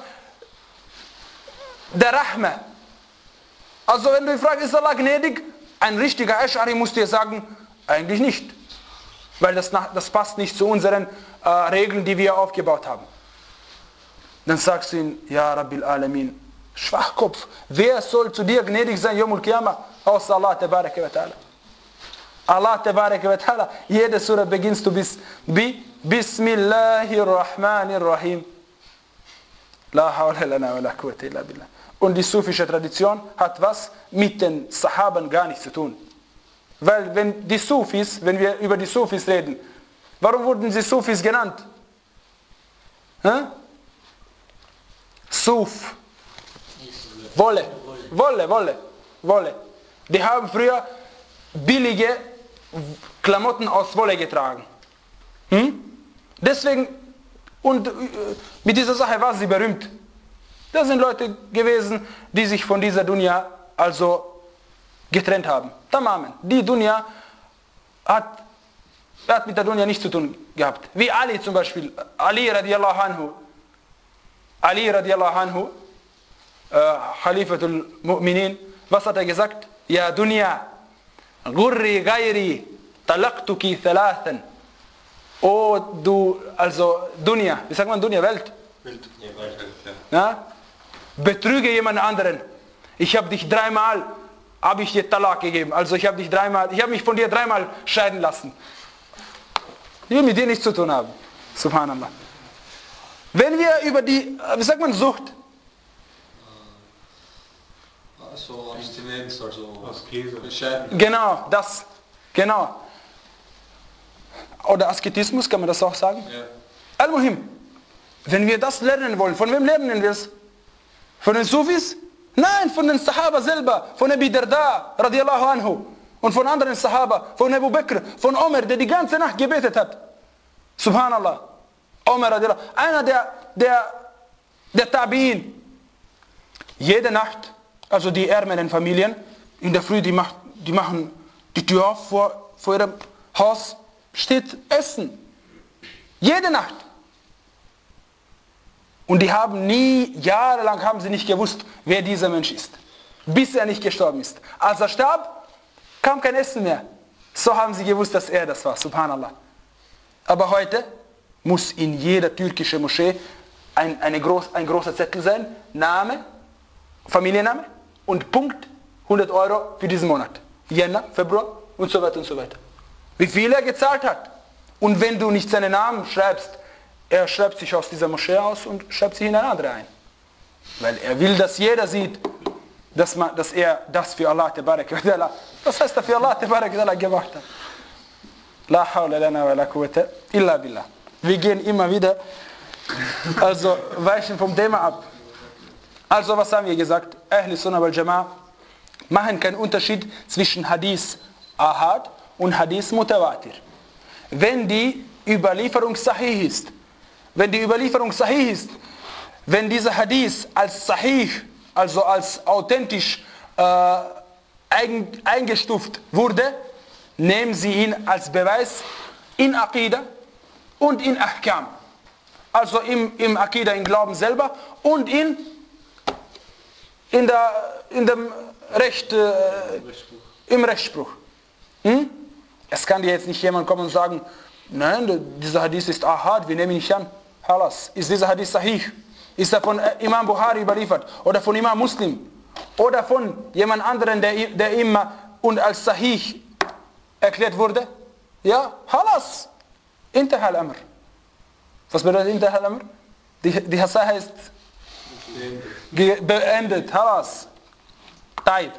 der Rahma. Also wenn du fragst, ist Allah gnädig? Ein richtiger Asch'ari muss dir sagen, eigentlich nicht. Weil das, das passt nicht zu unseren äh, Regeln, die wir aufgebaut haben. Dann sagst du ihm, Ja Rabbil Alamin, Schwachkopf, wer soll zu dir gnädig sein, Yawmul Qiyamah, außer Allah Tabarak wa Ta'ala. Allah Tabarak wa Ta'ala, jede Surah beginnst du bis bi Bismillahirrahmanirrahim. La hawla lana wa la quwwata illa billah. Und die sufische Tradition hat was mit den Sahaben gar nichts zu tun. Weil wenn die Sufis, wenn wir über die Sufis reden, warum wurden sie Sufis genannt? Hä? Suf. Wolle. Wolle, Wolle, Wolle. Die haben früher billige Klamotten aus Wolle getragen. Hm? Deswegen, und mit dieser Sache war sie berühmt. Das sind Leute gewesen, die sich von dieser Dunya also getrennt haben. Tamamen. Die Dunya hat, hat mit der Dunya nichts zu tun gehabt. Wie Ali zum Beispiel. Ali radiallahu anhu. Ali radiallahu anhu, äh, Khalifatul Mu'minin, was hat er gesagt? Ja Dunya, Gurri Gairi, Talaqtuki Thalathan. Oh du, also Dunya, wie sagt man Dunya? Welt? Welt. Ja? Betrüge jemand anderen. Ich habe dich dreimal, habe ich dir Talaq gegeben. Also ich habe dich dreimal, ich habe mich von dir dreimal scheiden lassen. Die mit dir nichts zu tun haben. Subhanallah. Wenn wir über die, wie sagt man, Sucht? So Abstinenz, also Askese. Genau, das. Genau. Oder Asketismus, kann man das auch sagen? Ja. Al-Muhim. Wenn wir das lernen wollen, von wem lernen wir es? Von den Sufis? Nein, von den Sahaba selber. Von Abi Darda, radiallahu anhu. Und von anderen Sahaba. Von Abu Bakr, von Umar, der die ganze Nacht gebetet hat. Subhanallah. Umar radiallahu anhu. Einer der, der, der Tabi'in. Jede Nacht, also die ärmeren Familien, in der Früh, die, macht, die machen die Tür auf vor, vor ihrem Haus, steht Essen. Jede Nacht. Und die haben nie, jahrelang haben sie nicht gewusst, wer dieser Mensch ist. Bis er nicht gestorben ist. Als er starb, kam kein Essen mehr. So haben sie gewusst, dass er das war. Subhanallah. Aber heute muss in jeder türkischen Moschee ein, eine groß, ein großer Zettel sein. Name, Familienname und Punkt hundert Euro für diesen Monat. Jänner, Februar und so weiter und so weiter. Wie viel er gezahlt hat. Und wenn du nicht seinen Namen schreibst, er schreibt sich aus dieser Moschee aus und schreibt sich in eine andere ein. Weil er will, dass jeder sieht, dass, man, dass er das für Allah Tabarak wa Ta'ala, was heißt er für Allah Tabarak wa Ta'ala gemacht hat. La hawla lana wa la quwwata illa billah. Wir gehen immer wieder, also weichen vom Thema ab. Also was haben wir gesagt? Ahl Sunnah wal Jama'ah machen keinen Unterschied zwischen Hadith Ahad und Hadith Mutawatir. Wenn die Überlieferung sahih ist, wenn die Überlieferung sahih ist, wenn dieser Hadith als sahih, also als authentisch äh, eingestuft wurde, nehmen sie ihn als Beweis in Aqidah und in Ahkam. also im, im Akida, im Glauben selber und in, in, der, in dem Recht, äh, im Rechtsspruch. Hm? Es kann dir jetzt nicht jemand kommen und sagen, nein, dieser Hadith ist Ahad, wir nehmen ihn nicht an. Halas. Ist dieser Hadith Sahih? Ist er von Imam Bukhari überliefert? Oder von Imam Muslim? Oder von jemand anderen, der, der immer und als Sahih erklärt wurde? Ja, Halas. Intahal Amr. Was bedeutet Intahal Amr? Die, die Sache ist beendet. Halas. Taib.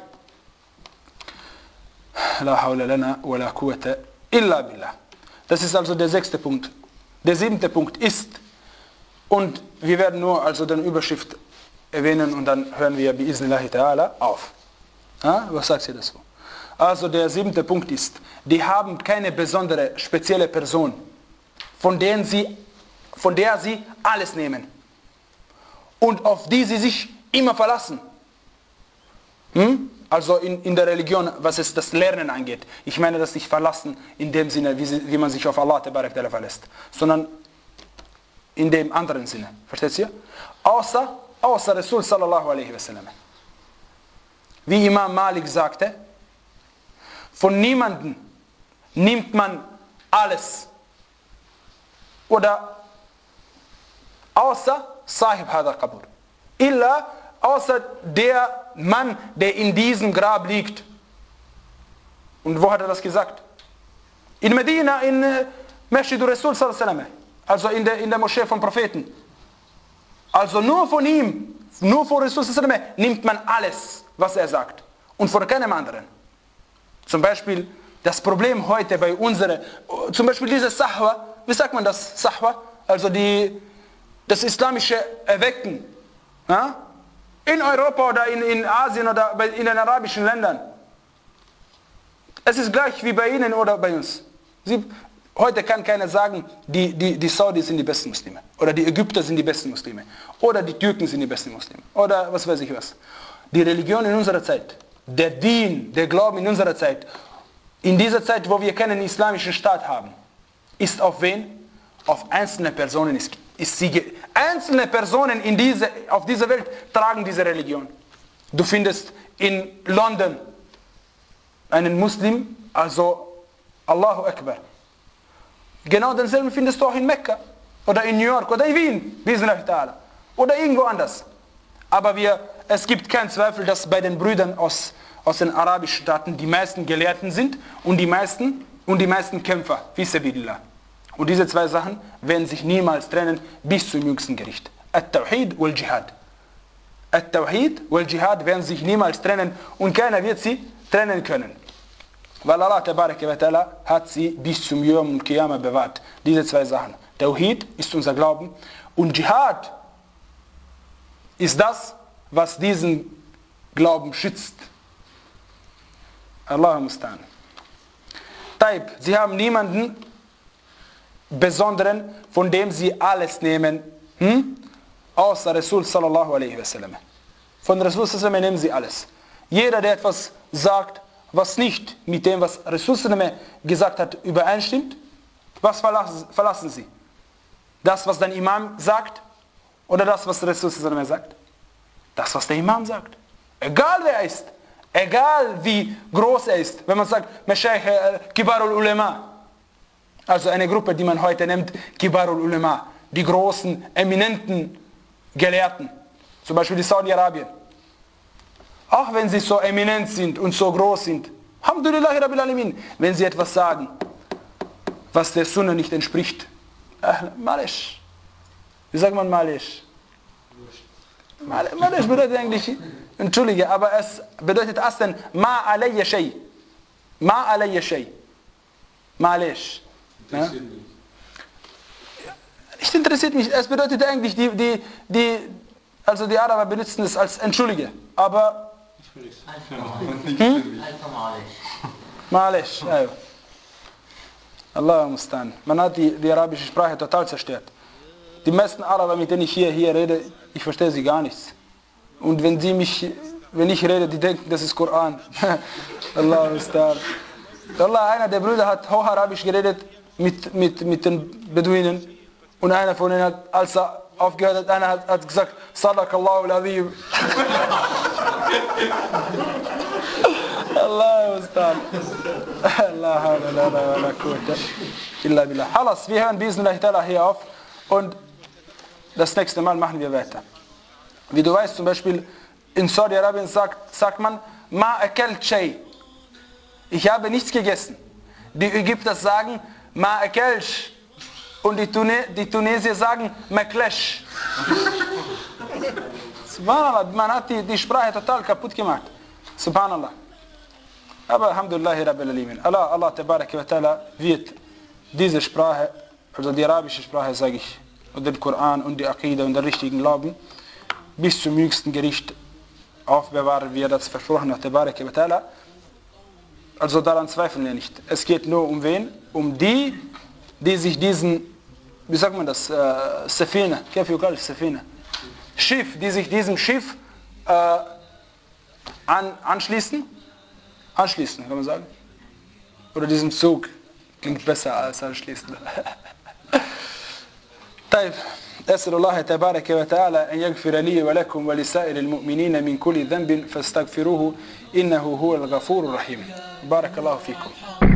La hawla lana wa la quwwata illa billah. Das ist also der sechste Punkt. Der siebente Punkt ist, und wir werden nur also den Überschrift erwähnen und dann hören wir bi'iznillahi ta'ala auf. Ja, was sagt ihr dazu? Also der siebente Punkt ist, die haben keine besondere, spezielle Person, von, denen sie, von der sie alles nehmen und auf die sie sich immer verlassen. Hm? Also in, in der Religion, was es das Lernen angeht. Ich meine das nicht verlassen in dem Sinne, wie, sie, wie man sich auf Allah verlässt, sondern in dem anderen Sinne. Versteht ihr? Außer, außer Rasul sallallahu alaihi wasallam. Wie Imam Malik sagte, von niemandem nimmt man alles. Oder außer Sahib Hadar Qabur. Illa außer der Mann, der in diesem Grab liegt. Und wo hat er das gesagt? In Medina, in äh, Masjid Rasul sallallahu alaihi wasallam. Also in der, in der Moschee vom Propheten. Also nur von ihm, nur von Rasul sallallahu alaihi wasallam nimmt man alles, was er sagt. Und von keinem anderen. Zum Beispiel das Problem heute bei unserer, zum Beispiel diese Sahwa, wie sagt man das, Sahwa? Also die, das islamische Erwecken. Ja? In Europa oder in, in Asien oder bei, in den arabischen Ländern. Es ist gleich wie bei ihnen oder bei uns. Sie, heute kann keiner sagen, die, die, die Saudis sind die besten Muslime. Oder die Ägypter sind die besten Muslime. Oder die Türken sind die besten Muslime. Oder was weiß ich was. Die Religion in unserer Zeit, der Dien, der Glauben in unserer Zeit, in dieser Zeit, wo wir keinen islamischen Staat haben, ist auf wen? Auf einzelne Personen ist, ist sie. Einzelne Personen in diese, auf dieser Welt tragen diese Religion. Du findest in London einen Muslim, also Allahu Akbar. Genau denselben findest du auch in Mekka oder in New York oder in Wien, oder irgendwo anders. Aber wir, es gibt keinen Zweifel, dass bei den Brüdern aus, aus den arabischen Staaten die meisten Gelehrten sind und die meisten, und die meisten Kämpfer, fi sabilillah. Und diese zwei Sachen werden sich niemals trennen bis zum jüngsten Gericht. At-Tawhid wal Jihad. At-Tawhid wal Jihad werden sich niemals trennen und keiner wird sie trennen können. Weil Allah tabaraka wa ta'ala hat sie bis zum Yawm al-Qiyamah bewahrt. Diese zwei Sachen. Tawhid ist unser Glauben und Jihad ist das, was diesen Glauben schützt. Allahu mustan. Taib, sie haben niemanden Besonderen, von dem sie alles nehmen, hm? außer Rasul sallallahu alaihi wasallam. Von Rasul sallallahu alaihi wasallam nehmen sie alles. Jeder, der etwas sagt, was nicht mit dem, was Rasul sallallahu alaihi wasallam gesagt hat, übereinstimmt, was verlassen, verlassen sie? Das, was dein Imam sagt, oder das, was Rasul sallallahu alaihi wasallam sagt? Das, was der Imam sagt. Egal wer er ist, egal wie groß er ist, wenn man sagt, Mashaykh Kibarul Ulema, also eine Gruppe, die man heute nennt, Kibarul Ulema, die großen, eminenten Gelehrten, zum Beispiel die Saudi-Arabien. Auch wenn sie so eminent sind und so groß sind, Alhamdulillah Rabbil Alamin, wenn sie etwas sagen, was der Sunna nicht entspricht, äh, Malish. Wie sagt man Malish? Malish bedeutet eigentlich, entschuldige, aber es bedeutet Aslan, Ma alayya shay. Ma alayya shay. Malish. Ja? Nicht interessiert mich, es bedeutet eigentlich, die, die, die, also die Araber benutzen es als entschuldige, aber hm? Malish, ja. Allah mustan. Man hat die, die arabische Sprache total zerstört. Die meisten Araber, mit denen ich hier, hier rede, ich verstehe sie gar nichts. Und wenn sie mich, wenn ich rede, die denken, das ist Koran. Allah mustan. Allah, einer der Brüder hat Hocharabisch geredet mit, mit, mit den Beduinen. Und einer von ihnen hat, als er aufgehört hat, einer hat, hat gesagt, Sadakallahu al-Azim. Allah Ustad. Allah hawla la la la quwwata illa billah. Halas, wir hören Bismillah ta'ala hier auf und das nächste Mal machen wir weiter. Wie du weißt, zum Beispiel in Saudi-Arabien sagt, sagt man, Ma akalt shay. Ich habe nichts gegessen. Die Ägypter sagen, Ma akalsh. Und die, Tune, die Tunesier sagen, Maklesh. Subhanallah, man hat die, die Sprache total kaputt gemacht. Subhanallah. Aber Alhamdulillah Rabbil Alamin. Allah, Allah Tabaraka wa Ta'ala wird diese Sprache, also die arabische Sprache, sage ich, und den Koran und die Aqidah und den richtigen Glauben, bis zum jüngsten Gericht aufbewahren, wie er das versprochen hat, Tabaraka wa Ta'ala. Also daran zweifeln wir nicht. Es geht nur um wen? Um die, die sich diesen, wie sagt man das, äh, Safina, Safina, Schiff, die sich diesem Schiff äh, an, anschließen, anschließen, kann man sagen, oder diesem Zug, klingt besser als anschließen. طيب أسأل الله تبارك وتعالى أن يغفر لي ولكم ولسائر المؤمنين من كل ذنب فاستغفروه إنه هو الغفور الرحيم. بارك الله فيكم.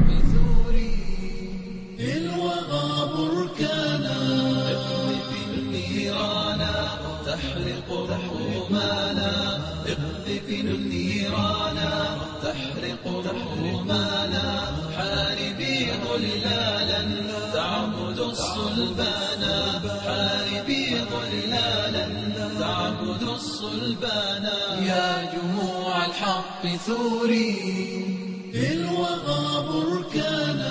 الوغى بركانا اقذف النيران تحرق حمانا اقذف النيران تحرق حمانا حاربي ظلالا تعبد الصلبانا حاربي ظلالا تعبد الصلبانا يا جموع الحق ثوري الوغى بركانا